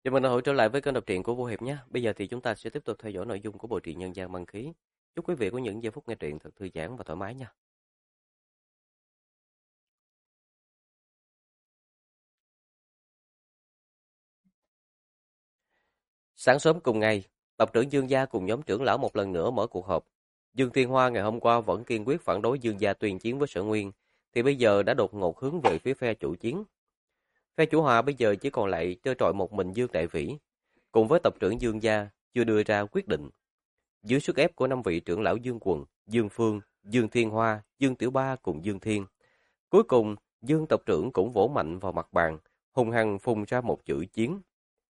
Chào mừng bạn đã trở lại với kênh đọc truyện của Vô Hiệp nhé. Bây giờ thì chúng ta sẽ tiếp tục theo dõi nội dung của bộ truyện Nhân gian băng khí. Chúc quý vị có những giây phút nghe truyện thật thư giãn và thoải mái nha. Sáng sớm cùng ngày, tộc trưởng Dương gia cùng nhóm trưởng lão một lần nữa mở cuộc họp. Dương Thiên Hoa ngày hôm qua vẫn kiên quyết phản đối Dương gia tuyên chiến với Sở Nguyên, thì bây giờ đã đột ngột hướng về phía phe chủ chiến. Phe chủ hòa bây giờ chỉ còn lại trơ trọi một mình Dương Đại Vĩ, cùng với tộc trưởng Dương gia chưa đưa ra quyết định. Dưới sức ép của 5 vị trưởng lão Dương Quần, Dương Phương, Dương Thiên Hoa, Dương Tiểu Ba cùng Dương Thiên, cuối cùng Dương tộc trưởng cũng vỗ mạnh vào mặt bàn, hung hăng phun ra một chữ chiến.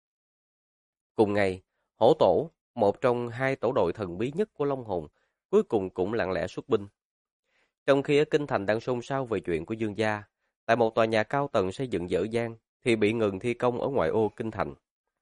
Cùng ngày, Hổ Tổ, một trong 2 tổ đội thần bí nhất của Long Hồn, cuối cùng cũng lặng lẽ xuất binh. Trong khi ở Kinh Thành đang xôn xao về chuyện của Dương gia, tại một tòa nhà cao tầng xây dựng dở dang thì bị ngừng thi công ở ngoại ô Kinh Thành.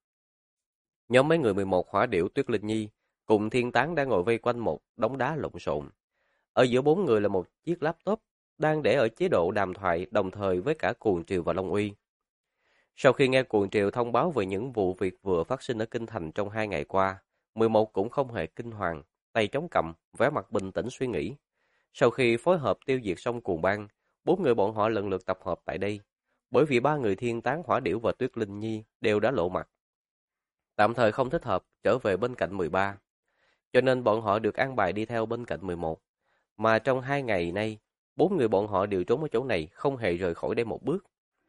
Nhóm mấy người 11 hỏa điểu Tuyết Linh Nhi cùng Thiên Tán đang ngồi vây quanh một đống đá lộn xộn. Ở giữa 4 người là một chiếc laptop đang để ở chế độ đàm thoại đồng thời với cả Cuồng Triều và Long Uy. Sau khi nghe Cuồng Triều thông báo về những vụ việc vừa phát sinh ở Kinh Thành trong 2 ngày qua, 11 cũng không hề kinh hoàng, tay chống cằm, vẻ mặt bình tĩnh suy nghĩ. Sau khi phối hợp tiêu diệt xong Cuồng Bang, 4 người bọn họ lần lượt tập hợp tại đây, bởi vì 3 người Thiên Tán, Hỏa Điểu và Tuyết Linh Nhi đều đã lộ mặt. Tạm thời không thích hợp trở về bên cạnh 13, cho nên bọn họ được an bài đi theo bên cạnh 11. Mà trong 2 ngày nay, 4 người bọn họ đều trốn ở chỗ này, không hề rời khỏi đây một bước.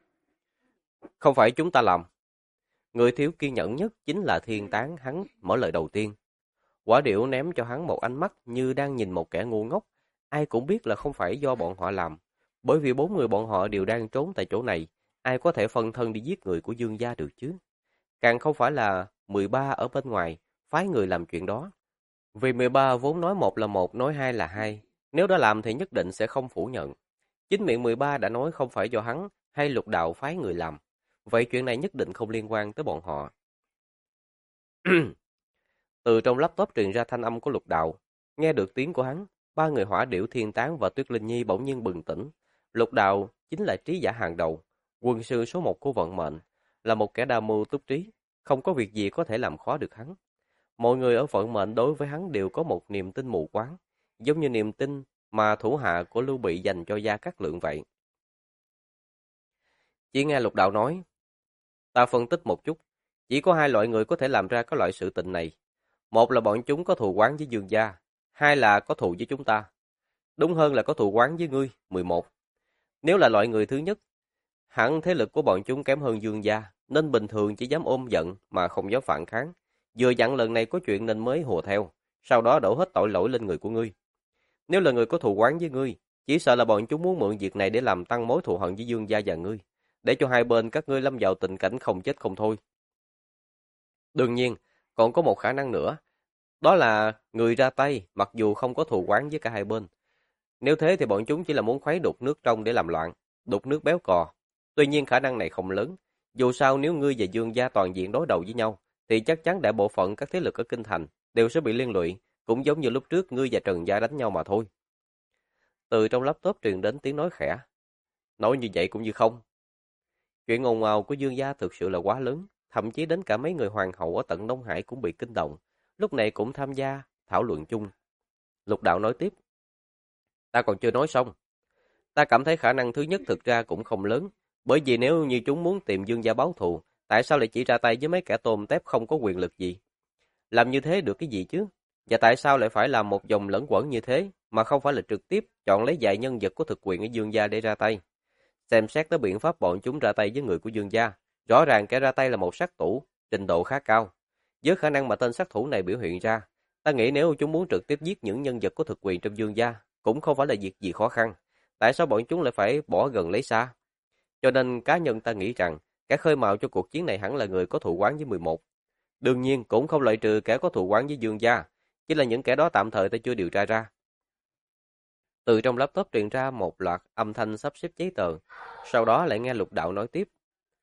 Không phải chúng ta làm. Người thiếu kiên nhẫn nhất chính là Thiên Tán, hắn mở lời đầu tiên. Quả Điểu ném cho hắn một ánh mắt như đang nhìn một kẻ ngu ngốc. Ai cũng biết là không phải do bọn họ làm, bởi vì 4 người bọn họ đều đang trốn tại chỗ này, ai có thể phân thân đi giết người của Dương gia được chứ? Càng không phải là 13 ở bên ngoài, phái người làm chuyện đó. Vì 13 vốn nói một là một, nói hai là hai. Nếu đã làm thì nhất định sẽ không phủ nhận. Chính miệng 13 đã nói không phải do hắn hay Lục Đạo phái người làm. Vậy chuyện này nhất định không liên quan tới bọn họ. Từ trong laptop truyền ra thanh âm của Lục Đạo. Nghe được tiếng của hắn, 3 người Hỏa Điểu, Thiên Tán và Tuyết Linh Nhi bỗng nhiên bừng tỉnh. Lục Đạo chính là trí giả hàng đầu, quân sư số 1 của vận mệnh, là một kẻ đa mưu túc trí, không có việc gì có thể làm khó được hắn. Mọi người ở vận mệnh đối với hắn đều có một niềm tin mù quáng, giống như niềm tin mà thủ hạ của Lưu Bị dành cho Gia Cát Lượng vậy. Chỉ nghe Lục Đạo nói, ta phân tích một chút, chỉ có 2 loại người có thể làm ra cái loại sự tình này. Một là bọn chúng có thù oán với Dương gia, hai là có thù với chúng ta. Đúng hơn là có thù oán với ngươi, 11. Nếu là loại người thứ nhất, hẳn thế lực của bọn chúng kém hơn Dương gia, nên bình thường chỉ dám ôm giận mà không dám phản kháng. Vừa dặn lần này có chuyện nên mới hùa theo, sau đó đổ hết tội lỗi lên người của ngươi. Nếu là người có thù oán với ngươi, chỉ sợ là bọn chúng muốn mượn việc này để làm tăng mối thù hận với Dương gia và ngươi, để cho hai bên các ngươi lâm vào tình cảnh không chết không thôi. Đương nhiên, còn có một khả năng nữa, đó là người ra tay mặc dù không có thù oán với cả hai bên. Nếu thế thì bọn chúng chỉ là muốn khuấy đục nước trong để làm loạn, đục nước béo cò. Tuy nhiên khả năng này không lớn, dù sao nếu ngươi và Dương gia toàn diện đối đầu với nhau, thì chắc chắn đại bộ phận các thế lực ở Kinh Thành đều sẽ bị liên lụy, cũng giống như lúc trước ngươi và Trần gia đánh nhau mà thôi. Từ trong laptop truyền đến tiếng nói khẽ. Nói như vậy cũng như không. Chuyện ồn ào của Dương gia thực sự là quá lớn, thậm chí đến cả mấy người hoàng hậu ở tận Đông Hải cũng bị kinh động, lúc này cũng tham gia thảo luận chung. Lục Đạo nói tiếp. Ta còn chưa nói xong. Ta cảm thấy khả năng thứ nhất thực ra cũng không lớn, bởi vì nếu như chúng muốn tìm Dương gia báo thù, tại sao lại chỉ ra tay với mấy kẻ tôm tép không có quyền lực gì? Làm như thế được cái gì chứ? Và tại sao lại phải làm một vòng lẫn quẩn như thế, mà không phải là trực tiếp chọn lấy vài nhân vật có thực quyền ở Dương gia để ra tay? Xem xét tới biện pháp bọn chúng ra tay với người của Dương gia, rõ ràng kẻ ra tay là một sát thủ, trình độ khá cao. Với khả năng mà tên sát thủ này biểu hiện ra, ta nghĩ nếu chúng muốn trực tiếp giết những nhân vật có thực quyền trong Dương gia, cũng không phải là việc gì khó khăn. Tại sao bọn chúng lại phải bỏ gần lấy xa? Cho nên cá nhân ta nghĩ rằng, kẻ khơi mào cho cuộc chiến này hẳn là người có thù oán với 11. Đương nhiên cũng không loại trừ kẻ có thù oán với Dương gia, chỉ là những kẻ đó tạm thời ta chưa điều tra ra. Từ trong laptop truyền ra một loạt âm thanh sắp xếp giấy tờ, sau đó lại nghe Lục Đạo nói tiếp.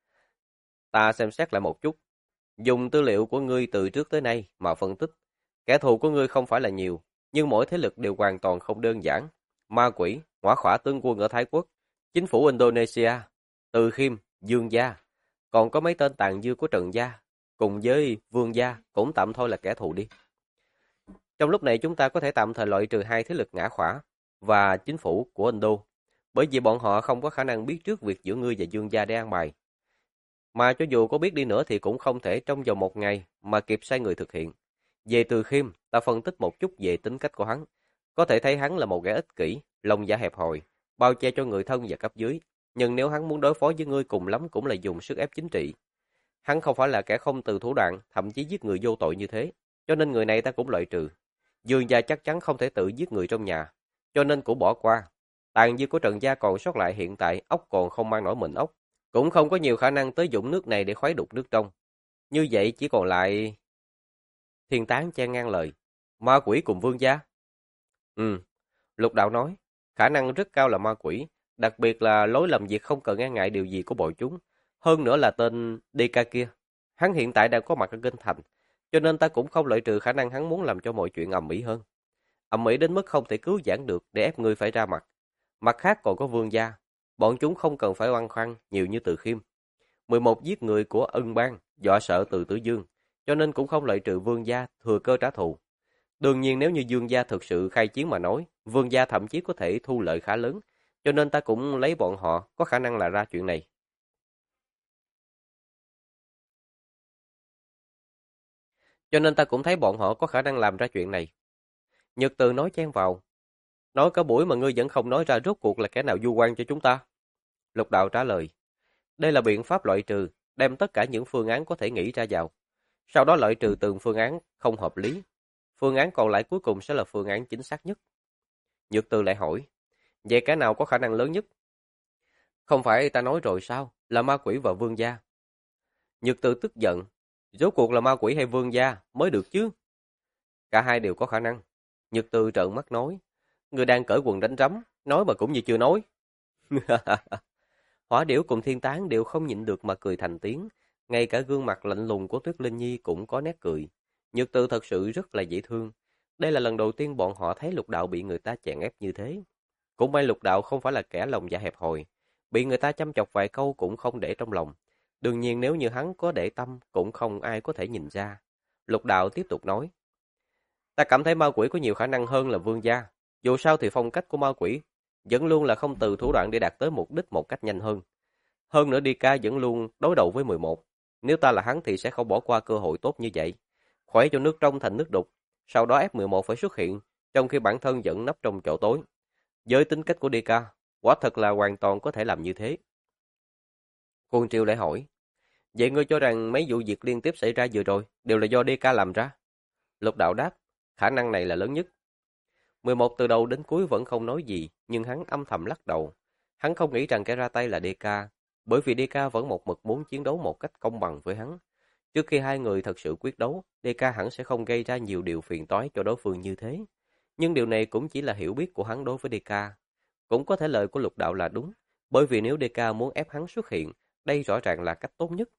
Ta xem xét lại một chút, dùng tư liệu của ngươi từ trước tới nay mà phân tích. Kẻ thù của ngươi không phải là nhiều, nhưng mỗi thế lực đều hoàn toàn không đơn giản. Ma Quỷ, Hỏa Khỏa tướng quân ở Thái Quốc, chính phủ Indonesia, Từ Khiêm, Dương gia, còn có mấy tên tàn dư của Trần gia, cùng với Vương gia cũng tạm thôi là kẻ thù đi. Trong lúc này chúng ta có thể tạm thời loại trừ hai thế lực ngã khỏa và chính phủ của Ấn Độ, bởi vì bọn họ không có khả năng biết trước việc giữa ngươi và Dương gia để an bài. Mà cho dù có biết đi nữa thì cũng không thể trong vòng một ngày mà kịp sai người thực hiện. Về Từ Khiêm, ta phân tích một chút về tính cách của hắn. Có thể thấy hắn là một kẻ ích kỷ, lòng dạ hẹp hòi, bao che cho người thân và cấp dưới. Nhưng nếu hắn muốn đối phó với ngươi cùng lắm cũng là dùng sức ép chính trị. Hắn không phải là kẻ không từ thủ đoạn, thậm chí giết người vô tội như thế. Cho nên người này ta cũng loại trừ. Dương gia chắc chắn không thể tự giết người trong nhà, cho nên cũng bỏ qua. Tàn dư của Trần gia còn sót lại hiện tại, ốc còn không mang nổi mình ốc, cũng không có nhiều khả năng tới dụng nước này để khuấy đục nước trong. Như vậy chỉ còn lại... Thiên Tán chen ngang lời. Ma quỷ cùng Vương gia. Ừ, Lục Đạo nói, khả năng rất cao là ma quỷ, đặc biệt là lối làm việc không cần e ngại điều gì của bọn chúng. Hơn nữa là tên DK kia. Hắn hiện tại đang có mặt ở Kinh Thành, cho nên ta cũng không loại trừ khả năng hắn muốn làm cho mọi chuyện ầm ĩ hơn. Ầm ĩ đến mức không thể cứu vãn được để ép ngươi phải ra mặt. Mặt khác còn có Vương gia, bọn chúng không cần phải oan khoăn nhiều như Từ Khiêm. 11 giết người của Ân Bang, dọa sợ Từ Tử Dương, cho nên cũng không loại trừ Vương gia thừa cơ trả thù. Đương nhiên nếu như Dương gia thực sự khai chiến mà nói, Vương gia thậm chí có thể thu lợi khá lớn, cho nên ta cũng lấy bọn họ có khả năng là ra chuyện này. Cho nên ta cũng thấy bọn họ có khả năng làm ra chuyện này. Nhật Từ nói chen vào. Nói cả buổi mà ngươi vẫn không nói ra rốt cuộc là kẻ nào vu oan cho chúng ta. Lục Đạo trả lời. Đây là biện pháp loại trừ, đem tất cả những phương án có thể nghĩ ra vào. Sau đó loại trừ từng phương án không hợp lý. Phương án còn lại cuối cùng sẽ là phương án chính xác nhất. Nhược Từ lại hỏi. Vậy cái nào có khả năng lớn nhất? Không phải ta nói rồi sao? Là ma quỷ và vương gia. Nhược Từ tức giận. Rốt cuộc là ma quỷ hay vương gia mới được chứ? Cả hai đều có khả năng. Nhược Từ trợn mắt nói. Người đang cởi quần đánh rắm, nói mà cũng như chưa nói. Hỏa Điểu cùng Thiên Tán đều không nhịn được mà cười thành tiếng. Ngay cả gương mặt lạnh lùng của Tuyết Linh Nhi cũng có nét cười. Nhược Từ thật sự rất là dễ thương. Đây là lần đầu tiên bọn họ thấy Lục Đạo bị người ta chèn ép như thế. Cũng may Lục Đạo không phải là kẻ lòng dạ hẹp hòi. Bị người ta chăm chọc vài câu cũng không để trong lòng. Đương nhiên nếu như hắn có để tâm cũng không ai có thể nhìn ra. Lục Đạo tiếp tục nói. Ta cảm thấy ma quỷ có nhiều khả năng hơn là vương gia. Dù sao thì phong cách của ma quỷ vẫn luôn là không từ thủ đoạn để đạt tới mục đích một cách nhanh hơn. Hơn nữa DK vẫn luôn đối đầu với 11. Nếu ta là hắn thì sẽ không bỏ qua cơ hội tốt như vậy. Khuấy cho nước trong thành nước đục, sau đó ép 11 phải xuất hiện, trong khi bản thân vẫn nấp trong chỗ tối. Với tính cách của DK, quả thật là hoàn toàn có thể làm như thế. Quân Triều lại hỏi, vậy ngươi cho rằng mấy vụ việc liên tiếp xảy ra vừa rồi đều là do DK làm ra? Lục Đạo đáp, khả năng này là lớn nhất. 11 từ đầu đến cuối vẫn không nói gì, nhưng hắn âm thầm lắc đầu. Hắn không nghĩ rằng kẻ ra tay là DK, bởi vì DK vẫn một mực muốn chiến đấu một cách công bằng với hắn. Trước khi hai người thật sự quyết đấu, DK hẳn sẽ không gây ra nhiều điều phiền toái cho đối phương như thế. Nhưng điều này cũng chỉ là hiểu biết của hắn đối với DK. Cũng có thể lời của Lục Đạo là đúng, bởi vì nếu DK muốn ép hắn xuất hiện, đây rõ ràng là cách tốt nhất.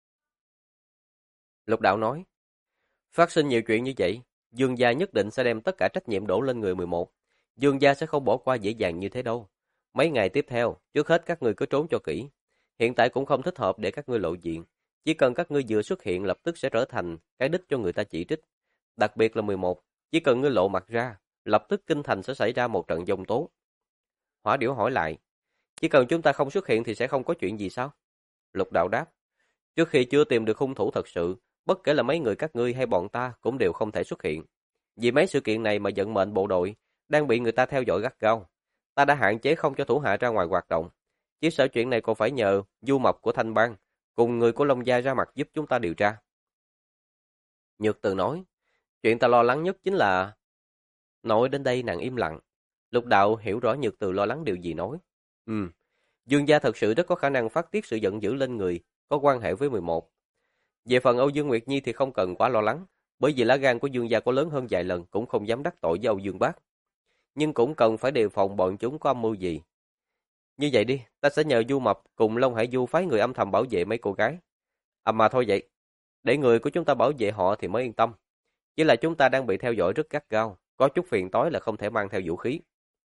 Lục Đạo nói, phát sinh nhiều chuyện như vậy, Dương gia nhất định sẽ đem tất cả trách nhiệm đổ lên người 11. Dương gia sẽ không bỏ qua dễ dàng như thế đâu. Mấy ngày tiếp theo, trước hết các ngươi cứ trốn cho kỹ. Hiện tại cũng không thích hợp để các ngươi lộ diện. Chỉ cần các ngươi vừa xuất hiện lập tức sẽ trở thành cái đích cho người ta chỉ trích. Đặc biệt là 11, chỉ cần ngươi lộ mặt ra, lập tức kinh thành sẽ xảy ra một trận giông tố. Hỏa Điểu hỏi lại, chỉ cần chúng ta không xuất hiện thì sẽ không có chuyện gì sao? Lục Đạo đáp, trước khi chưa tìm được hung thủ thật sự, bất kể là mấy người các ngươi hay bọn ta cũng đều không thể xuất hiện. Vì mấy sự kiện này mà vận mệnh bộ đội đang bị người ta theo dõi gắt gao. Ta đã hạn chế không cho thủ hạ ra ngoài hoạt động. Chỉ sợ chuyện này còn phải nhờ Du Mộc của Thanh Bang cùng người của Long Gia ra mặt giúp chúng ta điều tra. Nhược Từ nói, chuyện ta lo lắng nhất chính là... Nói đến đây nàng im lặng. Lục Đạo hiểu rõ Nhược Từ lo lắng điều gì nói. Dương gia thật sự rất có khả năng phát tiết sự giận dữ lên người có quan hệ với 11. Về phần Âu Dương Nguyệt Nhi thì không cần quá lo lắng, bởi vì lá gan của Dương gia có lớn hơn vài lần cũng không dám đắc tội với Âu Dương Bác. Nhưng cũng cần phải đề phòng bọn chúng có âm mưu gì. Như vậy đi, ta sẽ nhờ Du Mập cùng Long Hải Du phái người âm thầm bảo vệ mấy cô gái. Mà thôi vậy, để người của chúng ta bảo vệ họ thì mới yên tâm. Chỉ là chúng ta đang bị theo dõi rất gắt gao, có chút phiền toái là không thể mang theo vũ khí.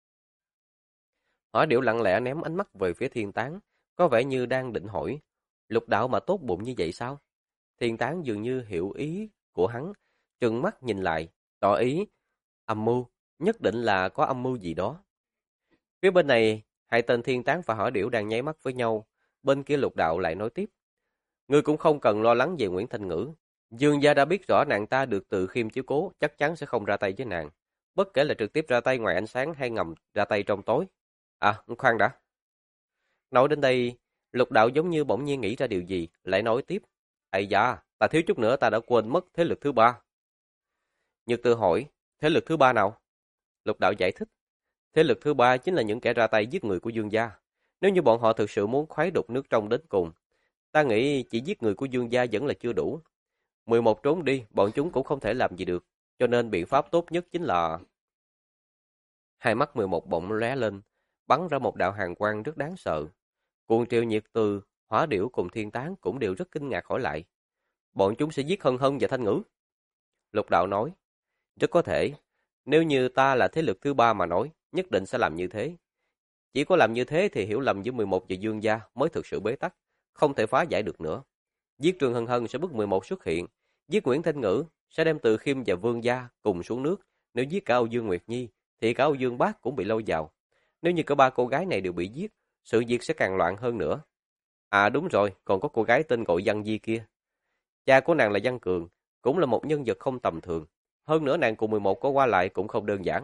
Hỏa Điểu lặng lẽ ném ánh mắt về phía Thiên Tán, có vẻ như đang định hỏi, Lục Đạo mà tốt bụng như vậy sao? Thiên Tán dường như hiểu ý của hắn, trừng mắt nhìn lại, tỏ ý, âm mưu, nhất định là có âm mưu gì đó. Phía bên này, hai tên Thiên Tán và Hỏa Điểu đang nháy mắt với nhau, bên kia Lục Đạo lại nói tiếp. Ngươi cũng không cần lo lắng về Nguyễn Thanh Ngữ. Dương gia đã biết rõ nàng ta được Từ Khiêm chiếu cố, chắc chắn sẽ không ra tay với nàng. Bất kể là trực tiếp ra tay ngoài ánh sáng hay ngầm ra tay trong tối. À, khoan đã. Nói đến đây, Lục Đạo giống như bỗng nhiên nghĩ ra điều gì, lại nói tiếp. Ây da, ta thiếu chút nữa ta đã quên mất thế lực thứ ba. Nhược Tư hỏi, thế lực thứ ba nào? Lục Đạo giải thích. Thế lực thứ ba chính là những kẻ ra tay giết người của Dương gia. Nếu như bọn họ thực sự muốn khuấy đục nước trong đến cùng, ta nghĩ chỉ giết người của Dương gia vẫn là chưa đủ. 11 trốn đi, bọn chúng cũng không thể làm gì được. Cho nên biện pháp tốt nhất chính là... Hai mắt 11 bỗng lóe lên, bắn ra một đạo hàn quang rất đáng sợ. Cuồng Triều Nhiệt Từ, Hỏa Điểu cùng Thiên Tán cũng đều rất kinh ngạc hỏi lại. Bọn chúng sẽ giết Hân Hân và Thanh Ngữ. Lục Đạo nói, rất có thể. Nếu như ta là thế lực thứ ba mà nói, nhất định sẽ làm như thế. Chỉ có làm như thế thì hiểu lầm giữa 11 và Dương gia mới thực sự bế tắc, không thể phá giải được nữa. Giết Trương Hân Hân sẽ bức 11 xuất hiện, giết Nguyễn Thanh Ngữ sẽ đem Từ Khiêm và Vương gia cùng xuống nước. Nếu giết cả Âu Dương Nguyệt Nhi thì cả Âu Dương Bác cũng bị lâu vào. Nếu như cả ba cô gái này đều bị giết, sự việc sẽ càng loạn hơn nữa. À đúng rồi, còn có cô gái tên gọi Văn Di kia. Cha của nàng là Văn Cường, cũng là một nhân vật không tầm thường. Hơn nữa nàng cùng 11 có qua lại cũng không đơn giản.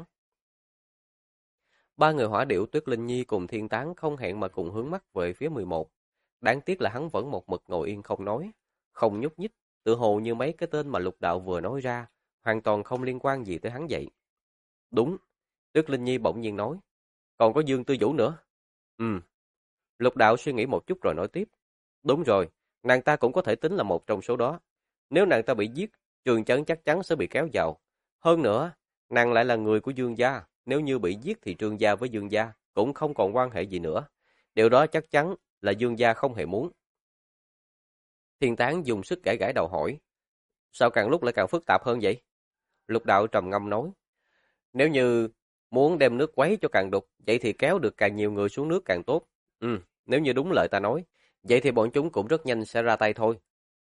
Ba người Hỏa Điểu, Tuyết Linh Nhi cùng Thiên Tán không hẹn mà cùng hướng mắt về phía 11. Đáng tiếc là hắn vẫn một mực ngồi yên không nói, không nhúc nhích, tự hồ như mấy cái tên mà Lục Đạo vừa nói ra, hoàn toàn không liên quan gì tới hắn vậy. Đúng, Tuyết Linh Nhi bỗng nhiên nói, còn có Dương Tư Vũ nữa. Lục Đạo suy nghĩ một chút rồi nói tiếp. Đúng rồi, nàng ta cũng có thể tính là một trong số đó. Nếu nàng ta bị giết, Trường Chấn chắc chắn sẽ bị kéo vào. Hơn nữa, nàng lại là người của Dương gia. Nếu như bị giết thì Trương gia với Dương gia cũng không còn quan hệ gì nữa. Điều đó chắc chắn là Dương gia không hề muốn. Thiên Tán dùng sức gãi gãi đầu hỏi. Sao càng lúc lại càng phức tạp hơn vậy? Lục Đạo trầm ngâm nói. Nếu như muốn đem nước quấy cho càng đục, vậy thì kéo được càng nhiều người xuống nước càng tốt. Nếu như đúng lời ta nói, vậy thì bọn chúng cũng rất nhanh sẽ ra tay thôi.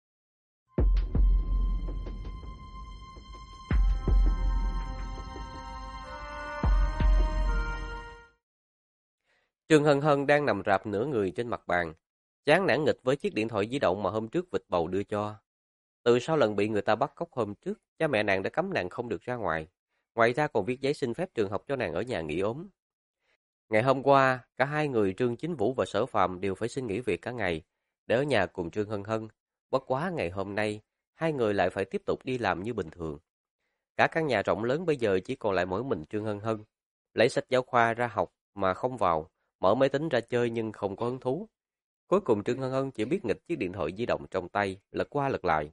Trương Hân Hân đang nằm rạp nửa người trên mặt bàn, chán nản nghịch với chiếc điện thoại di động mà hôm trước vịt bầu đưa cho. Từ sau lần bị người ta bắt cóc hôm trước, cha mẹ nàng đã cấm nàng không được ra ngoài. Ngoài ra còn viết giấy xin phép trường học cho nàng ở nhà nghỉ ốm. Ngày hôm qua, cả hai người Trương Chính Vũ và Sở Phàm đều phải xin nghỉ việc cả ngày, để ở nhà cùng Trương Hân Hân. Bất quá ngày hôm nay, hai người lại phải tiếp tục đi làm như bình thường. Cả căn nhà rộng lớn bây giờ chỉ còn lại mỗi mình Trương Hân Hân. Lấy sách giáo khoa ra học mà không vào, mở máy tính ra chơi nhưng không có hứng thú. Cuối cùng Trương Hân Hân chỉ biết nghịch chiếc điện thoại di động trong tay, lật qua lật lại.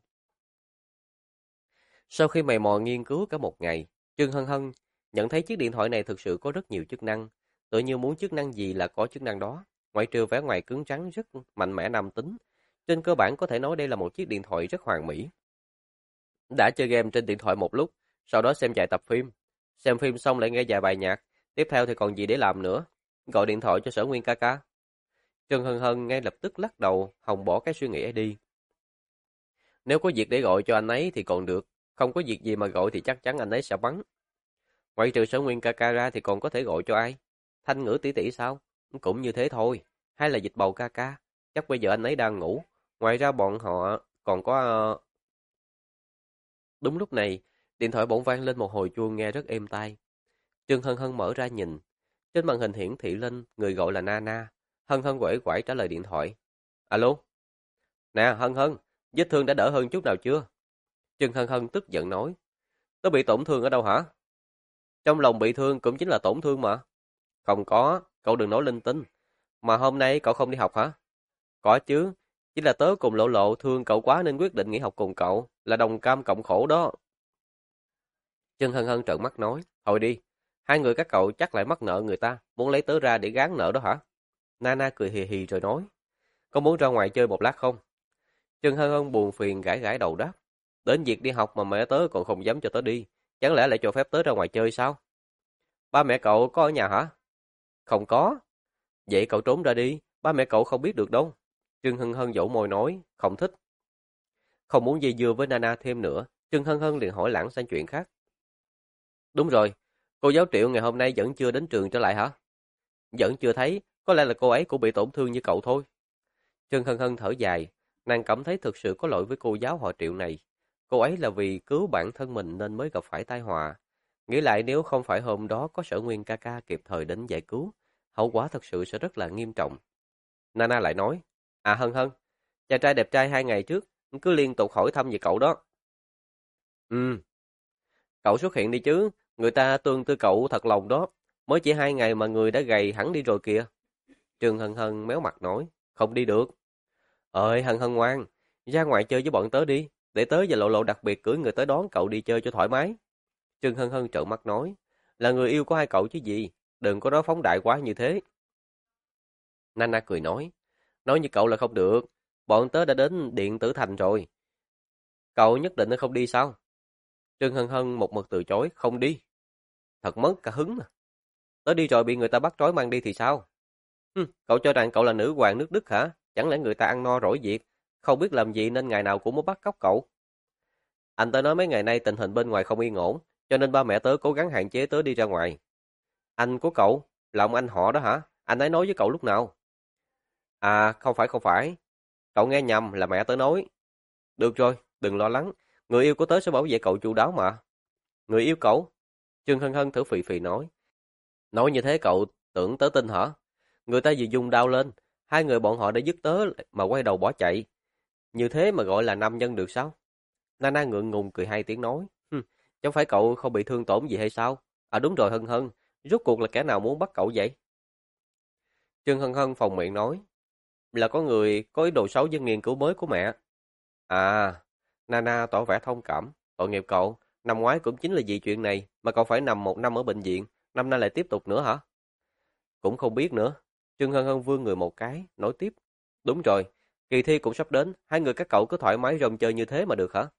Sau khi mày mò nghiên cứu cả một ngày, Trương Hân Hân nhận thấy chiếc điện thoại này thực sự có rất nhiều chức năng. Tự như muốn chức năng gì là có chức năng đó. Ngoại trừ vẻ ngoài cứng rắn rất mạnh mẽ nam tính, trên cơ bản có thể nói đây là một chiếc điện thoại rất hoàn mỹ. Đã chơi game trên điện thoại một lúc, sau đó xem vài tập phim. Xem phim xong lại nghe vài bài nhạc. Tiếp theo thì còn gì để làm nữa? Gọi điện thoại cho Sở Nguyên ca ca. Trương Hân Hân ngay lập tức lắc đầu, hòng bỏ cái suy nghĩ ấy đi. Nếu có việc để gọi cho anh ấy thì còn được. Không có việc gì mà gọi thì chắc chắn anh ấy sẽ bắn. Ngoại trừ Sở Nguyên ca ca ra thì còn có thể gọi cho ai? Thanh Ngữ tỷ tỷ sao? Cũng như thế thôi. Hay là Dịch Bầu ca ca? Chắc bây giờ anh ấy đang ngủ. Ngoài ra bọn họ còn có... Đúng lúc này, điện thoại bỗng vang lên một hồi chuông nghe rất êm tai. Trương Hân Hân mở ra nhìn. Trên màn hình hiển thị lên người gọi là Nana. Hân Hân quẩy quải trả lời điện thoại. Alo? Nè Hân Hân, vết thương đã đỡ hơn chút nào chưa? Trương Hân Hân tức giận nói. Tớ bị tổn thương ở đâu hả? Trong lòng bị thương cũng chính là tổn thương mà. Không có, cậu đừng nói linh tinh. Mà hôm nay cậu không đi học hả? Có chứ, chỉ là tớ cùng Lộ Lộ thương cậu quá nên quyết định nghỉ học cùng cậu, là đồng cam cộng khổ đó. Trương Hân Hân trợn mắt nói, thôi đi, hai người các cậu chắc lại mắc nợ người ta, muốn lấy tớ ra để gán nợ đó hả? Nana cười hì hì rồi nói, có muốn ra ngoài chơi một lát không? Trương Hân Hân buồn phiền gãi gãi đầu đáp, đến việc đi học mà mẹ tớ còn không dám cho tớ đi, chẳng lẽ lại cho phép tớ ra ngoài chơi sao? Ba mẹ cậu có ở nhà hả? Không có. Vậy cậu trốn ra đi, ba mẹ cậu không biết được đâu. Trương Hân Hân dỗ môi nói, không thích. Không muốn dây dưa với Nana thêm nữa, Trương Hân Hân liền hỏi lảng sang chuyện khác. Đúng rồi, cô giáo Triệu ngày hôm nay vẫn chưa đến trường trở lại hả? Vẫn chưa thấy, có lẽ là cô ấy cũng bị tổn thương như cậu thôi. Trương Hân Hân thở dài, nàng cảm thấy thực sự có lỗi với cô giáo họ Triệu này. Cô ấy là vì cứu bản thân mình nên mới gặp phải tai họa. Nghĩ lại nếu không phải hôm đó có Sở Nguyên ca ca kịp thời đến giải cứu, hậu quả thật sự sẽ rất là nghiêm trọng. Nana lại nói, à Hân Hân, chàng trai đẹp trai 2 ngày trước, cứ liên tục hỏi thăm về cậu đó. Ừ, cậu xuất hiện đi chứ, người ta tương tư cậu thật lòng đó. Mới chỉ 2 ngày mà người đã gầy hẳn đi rồi kìa. Trương Hân Hân méo mặt nói, không đi được. Ơi Hân Hân ngoan, ra ngoài chơi với bọn tớ đi, để tớ và Lộ Lộ đặc biệt cưới người tới đón cậu đi chơi cho thoải mái. Trương Hân Hân trợn mắt nói, là người yêu của hai cậu chứ gì, đừng có nói phóng đại quá như thế. Nana cười nói như cậu là không được, bọn tớ đã đến Điện Tử Thành rồi. Cậu nhất định không đi sao? Trương Hân Hân một mực từ chối, không đi. Thật mất cả hứng à. Tớ đi rồi bị người ta bắt trói mang đi thì sao? Cậu cho rằng cậu là nữ hoàng nước Đức hả? Chẳng lẽ người ta ăn no rỗi việc, không biết làm gì nên ngày nào cũng muốn bắt cóc cậu? Anh tớ nói mấy ngày nay tình hình bên ngoài không yên ổn, cho nên ba mẹ tớ cố gắng hạn chế tớ đi ra ngoài. Anh của cậu, là ông anh họ đó hả? Anh ấy nói với cậu lúc nào? À, không phải. Cậu nghe nhầm là mẹ tớ nói. Được rồi, đừng lo lắng. Người yêu của tớ sẽ bảo vệ cậu chu đáo mà. Người yêu cậu? Trương Hân Hân thử phì phì nói. Nói như thế cậu tưởng tớ tin hả? Người ta vừa dùng đao lên, hai người bọn họ đã dứt tớ mà quay đầu bỏ chạy. Như thế mà gọi là nam nhân được sao? Nana ngượng ngùng cười 2 tiếng nói. Chẳng phải cậu không bị thương tổn gì hay sao? À đúng rồi Hân Hân, rốt cuộc là kẻ nào muốn bắt cậu vậy? Trương Hân Hân phòng miệng nói. Là có người có ý đồ xấu với nghiên cứu mới của mẹ. À, Nana tỏ vẻ thông cảm. Tội nghiệp cậu, năm ngoái cũng chính là vì chuyện này mà cậu phải nằm 1 năm ở bệnh viện, năm nay lại tiếp tục nữa hả? Cũng không biết nữa. Trương Hân Hân vươn người một cái, nói tiếp. Đúng rồi, kỳ thi cũng sắp đến, hai người các cậu cứ thoải mái rong chơi như thế mà được hả?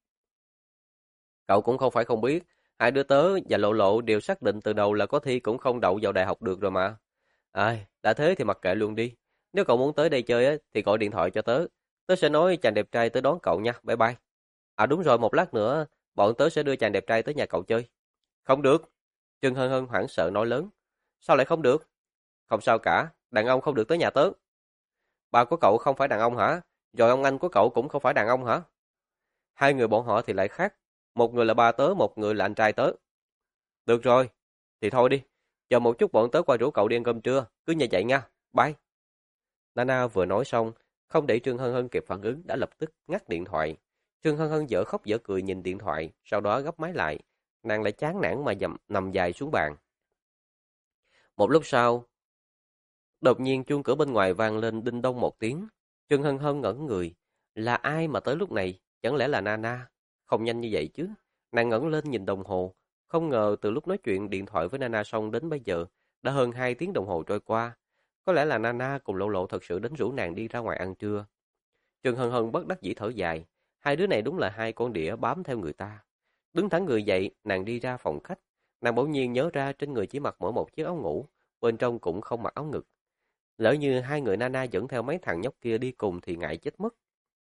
Cậu cũng không phải không biết, hai đứa tớ và Lộ Lộ đều xác định từ đầu là có thi cũng không đậu vào đại học được rồi mà. Ai, đã thế thì mặc kệ luôn đi. Nếu cậu muốn tới đây chơi á, thì gọi điện thoại cho tớ. Tớ sẽ nói chàng đẹp trai tới đón cậu nha, bye bye. À đúng rồi, một lát nữa, bọn tớ sẽ đưa chàng đẹp trai tới nhà cậu chơi. Không được. Trương Hân Hân hoảng sợ nói lớn. Sao lại không được? Không sao cả, đàn ông không được tới nhà tớ. Ba của cậu không phải đàn ông hả? Rồi ông anh của cậu cũng không phải đàn ông hả? Hai người bọn họ thì lại khác. Một người là ba tớ, một người là anh trai tớ. Được rồi, thì thôi đi. Chờ một chút bọn tớ qua rủ cậu đi ăn cơm trưa. Cứ như vậy nha. Bye. Nana vừa nói xong, không để Trương Hân Hân kịp phản ứng đã lập tức ngắt điện thoại. Trương Hân Hân dở khóc dở cười nhìn điện thoại, sau đó gấp máy lại. Nàng lại chán nản mà nằm dài xuống bàn. Một lúc sau, đột nhiên chuông cửa bên ngoài vang lên đinh đông một tiếng. Trương Hân Hân ngẩn người. Là ai mà tới lúc này? Chẳng lẽ là Nana? Không nhanh như vậy chứ. Nàng ngẩng lên nhìn đồng hồ. Không ngờ từ lúc nói chuyện điện thoại với Nana xong đến bây giờ, đã hơn 2 tiếng đồng hồ trôi qua. Có lẽ là Nana cùng Lộ Lộ thật sự đến rủ nàng đi ra ngoài ăn trưa. Trương Hân Hân bất đắc dĩ thở dài. Hai đứa này đúng là hai con đĩa bám theo người ta. Đứng thẳng người dậy, nàng đi ra phòng khách. Nàng bỗng nhiên nhớ ra trên người chỉ mặc mỗi một chiếc áo ngủ, bên trong cũng không mặc áo ngực. Lỡ như hai người Nana dẫn theo mấy thằng nhóc kia đi cùng thì ngại chết mất.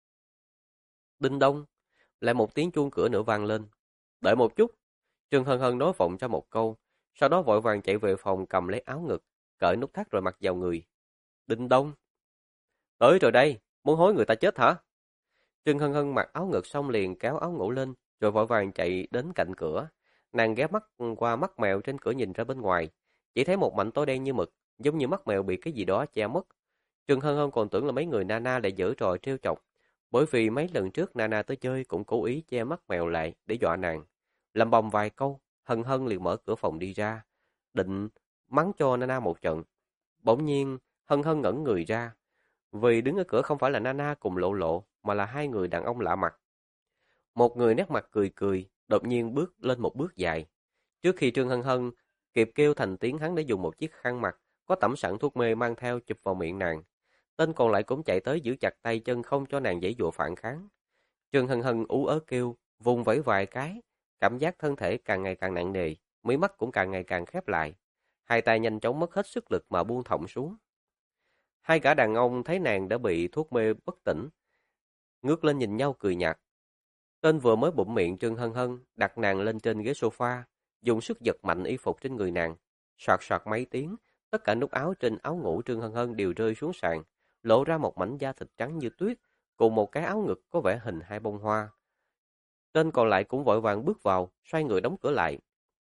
Đinh đông, lại một tiếng chuông cửa nữa vang lên. Đợi một chút. Trương Hân Hân nói vọng cho một câu, sau đó vội vàng chạy về phòng cầm lấy áo ngực, cởi nút thắt rồi mặc vào người. Đinh đông. Tới rồi đây, muốn hối người ta chết hả? Trương Hân Hân mặc áo ngực xong liền kéo áo ngủ lên, rồi vội vàng chạy đến cạnh cửa. Nàng ghé mắt qua mắt mèo trên cửa nhìn ra bên ngoài, chỉ thấy một mảnh tối đen như mực, giống như mắt mèo bị cái gì đó che mất. Trương Hân Hân còn tưởng là mấy người Nana lại giở trò trêu chọc, bởi vì mấy lần trước Nana tới chơi cũng cố ý che mắt mèo lại để dọa nàng. Lầm bầm vài câu, Hân Hân liền mở cửa phòng đi ra, định mắng cho Nana một trận. Bỗng nhiên, Hân Hân ngẩn người ra, vì đứng ở cửa không phải là Nana cùng Lộ Lộ, mà là hai người đàn ông lạ mặt. Một người nét mặt cười cười, đột nhiên bước lên một bước dài. Trước khi Trương Hân Hân kịp kêu thành tiếng, hắn đã dùng một chiếc khăn mặt có tẩm sẵn thuốc mê mang theo chụp vào miệng nàng. Tên còn lại cũng chạy tới giữ chặt tay chân không cho nàng giãy giụa phản kháng. Trương Hân Hân ú ớ kêu, vùng vẫy vài cái, cảm giác thân thể càng ngày càng nặng nề, mí mắt cũng càng ngày càng khép lại. Hai tay nhanh chóng mất hết sức lực mà buông thõng xuống. Hai gã đàn ông thấy nàng đã bị thuốc mê bất tỉnh, ngước lên nhìn nhau cười nhạt. Tên vừa mới bụm miệng Trương Hân Hân đặt nàng lên trên ghế sofa, dùng sức giật mạnh y phục trên người nàng. Soạt soạt mấy tiếng, tất cả nút áo trên áo ngủ Trương Hân Hân đều rơi xuống sàn, lộ ra một mảnh da thịt trắng như tuyết, cùng một cái áo ngực có vẻ hình hai bông hoa. Tên còn lại cũng vội vàng bước vào, xoay người đóng cửa lại.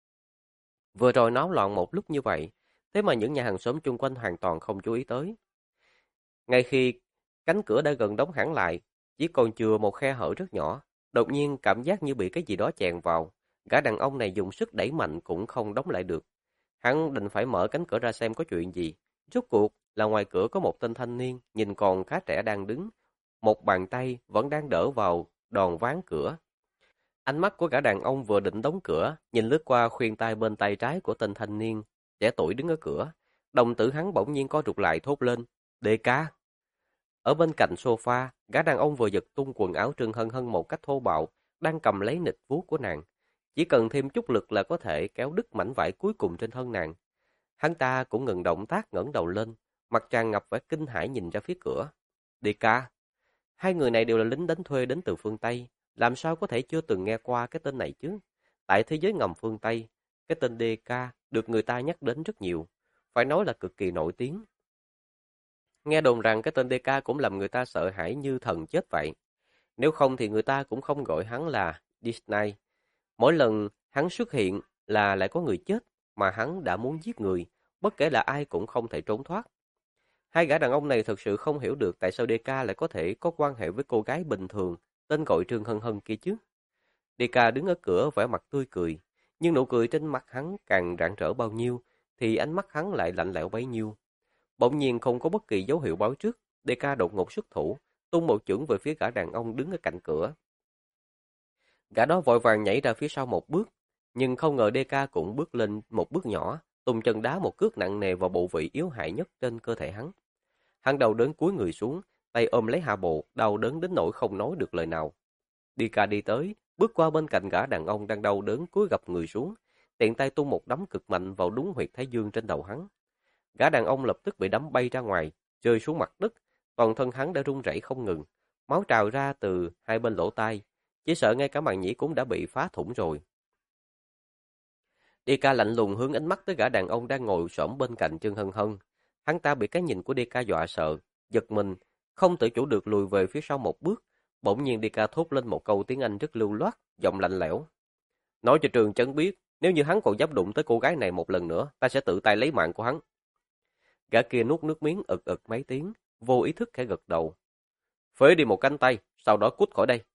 Vừa rồi náo loạn một lúc như vậy, thế mà những nhà hàng xóm chung quanh hoàn toàn không chú ý tới. Ngay khi cánh cửa đã gần đóng hẳn lại, chỉ còn chừa một khe hở rất nhỏ, đột nhiên cảm giác như bị cái gì đó chèn vào. Gã đàn ông này dùng sức đẩy mạnh cũng không đóng lại được. Hắn định phải mở cánh cửa ra xem có chuyện gì. Rốt cuộc là ngoài cửa có một tên thanh niên, nhìn còn khá trẻ đang đứng. Một bàn tay vẫn đang đỡ vào đòn ván cửa. Ánh mắt của gã đàn ông vừa định đóng cửa, nhìn lướt qua khuyên tai bên tay trái của tên thanh niên, trẻ tuổi đứng ở cửa. Đồng tử hắn bỗng nhiên co rụt lại thốt lên, "Đê ca!" Ở bên cạnh sofa, gã đàn ông vừa giật tung quần áo Trương Hân Hân một cách thô bạo, đang cầm lấy nịt vuốt của nàng. Chỉ cần thêm chút lực là có thể kéo đứt mảnh vải cuối cùng trên thân nàng. Hắn ta cũng ngừng động tác ngẩng đầu lên, mặt tràn ngập vẻ kinh hãi nhìn ra phía cửa. Đi ca! Hai người này đều là lính đánh thuê đến từ phương Tây, làm sao có thể chưa từng nghe qua cái tên này chứ? Tại thế giới ngầm phương Tây, cái tên DK được người ta nhắc đến rất nhiều, phải nói là cực kỳ nổi tiếng. Nghe đồn rằng cái tên DK cũng làm người ta sợ hãi như thần chết vậy. Nếu không thì người ta cũng không gọi hắn là Disney. Mỗi lần hắn xuất hiện là lại có người chết, mà hắn đã muốn giết người, bất kể là ai cũng không thể trốn thoát. Hai gã đàn ông này thực sự không hiểu được tại sao DK lại có thể có quan hệ với cô gái bình thường, tên gọi Trương Hân Hân kia chứ. DK đứng ở cửa vẻ mặt tươi cười, nhưng nụ cười trên mặt hắn càng rạng rỡ bao nhiêu, thì ánh mắt hắn lại lạnh lẽo bấy nhiêu. Bỗng nhiên không có bất kỳ dấu hiệu báo trước, DK đột ngột xuất thủ, tung một chưởng về phía gã đàn ông đứng ở cạnh cửa. Gã đó vội vàng nhảy ra phía sau một bước, nhưng không ngờ DK cũng bước lên một bước nhỏ, tung chân đá một cước nặng nề vào bộ vị yếu hại nhất trên cơ thể hắn. Hắn đau đớn cúi người xuống, tay ôm lấy hạ bộ, đau đớn đến nỗi không nói được lời nào. DK đi tới, bước qua bên cạnh gã đàn ông đang đau đớn cúi gập người xuống, tiện tay tung một đấm cực mạnh vào đúng huyệt thái dương trên đầu hắn. Gã đàn ông lập tức bị đấm bay ra ngoài, rơi xuống mặt đất, toàn thân hắn đã run rẩy không ngừng, máu trào ra từ hai bên lỗ tai, chỉ sợ ngay cả màng nhĩ cũng đã bị phá thủng rồi. DK lạnh lùng hướng ánh mắt tới gã đàn ông đang ngồi xổm bên cạnh Trương Hân Hân. Hắn ta bị cái nhìn của DK dọa sợ, giật mình, không tự chủ được lùi về phía sau một bước. Bỗng nhiên DK thốt lên một câu tiếng Anh rất lưu loát, giọng lạnh lẽo. Nói cho Trường Chấn biết, nếu như hắn còn dám đụng tới cô gái này một lần nữa, ta sẽ tự tay lấy mạng của hắn. Gã kia nuốt nước miếng ực ực mấy tiếng, vô ý thức khẽ gật đầu. Phế đi một cánh tay, sau đó cút khỏi đây.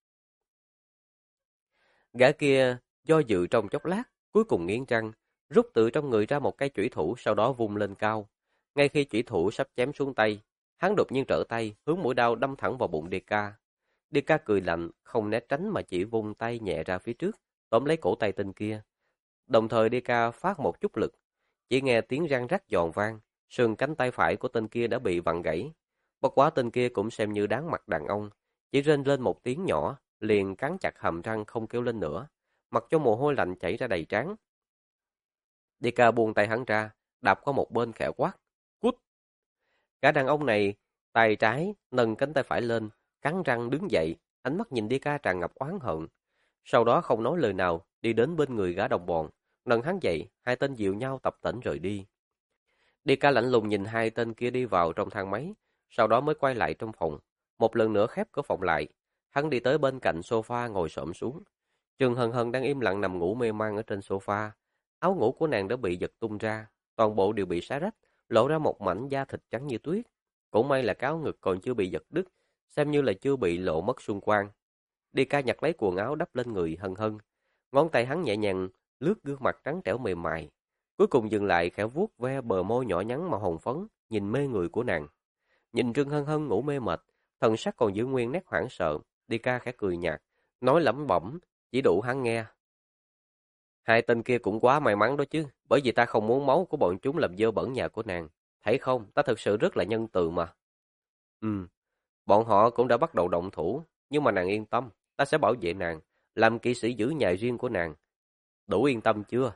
Gã kia do dự trong chốc lát, cuối cùng nghiến răng, rút từ trong người ra một cây chủy thủ, sau đó vung lên cao. Ngay khi chủy thủ sắp chém xuống tay, hắn đột nhiên trở tay, hướng mũi đao đâm thẳng vào bụng DK. DK cười lạnh, không né tránh mà chỉ vung tay nhẹ ra phía trước, tóm lấy cổ tay tên kia. Đồng thời DK phát một chút lực, chỉ nghe tiếng răng rắc giòn vang, sườn cánh tay phải của tên kia đã bị vặn gãy. Bất quá tên kia cũng xem như đáng mặt đàn ông, chỉ rên lên một tiếng nhỏ, liền cắn chặt hàm răng không kêu lên nữa, mặc cho mồ hôi lạnh chảy ra đầy trán. DK buông tay hắn ra, đạp qua một bên khẽ quát, cút. Cả đàn ông này, tay trái nâng cánh tay phải lên, cắn răng đứng dậy, ánh mắt nhìn DK tràn ngập oán hận. Sau đó không nói lời nào, đi đến bên người gã đồng bọn, nâng hắn dậy, hai tên dịu nhau tập tễnh rời đi. DK lạnh lùng nhìn hai tên kia đi vào trong thang máy, sau đó mới quay lại trong phòng, một lần nữa khép cửa phòng lại. Hắn đi tới bên cạnh sofa ngồi xổm xuống. Trương Hân Hân đang im lặng nằm ngủ mê man ở trên sofa. Áo ngủ của nàng đã bị giật tung ra, toàn bộ đều bị xé rách, lộ ra một mảnh da thịt trắng như tuyết. Cũng may là cái áo ngực còn chưa bị giật đứt, xem như là chưa bị lộ mất xung quanh. DK nhặt lấy quần áo đắp lên người Hân Hân, ngón tay hắn nhẹ nhàng lướt gương mặt trắng trẻo mềm mại, cuối cùng dừng lại khẽ vuốt ve bờ môi nhỏ nhắn màu hồng phấn, nhìn mê người của nàng. Nhìn Trương Hân Hân ngủ mê mệt, thần sắc còn giữ nguyên nét hoảng sợ, DK khẽ cười nhạt, nói lẩm bẩm, chỉ đủ hắn nghe. Hai tên kia cũng quá may mắn đó chứ, bởi vì ta không muốn máu của bọn chúng làm dơ bẩn nhà của nàng. Thấy không, ta thực sự rất là nhân từ mà. Bọn họ cũng đã bắt đầu động thủ, nhưng mà nàng yên tâm, ta sẽ bảo vệ nàng, làm kỵ sĩ giữ nhà riêng của nàng. Đủ yên tâm chưa?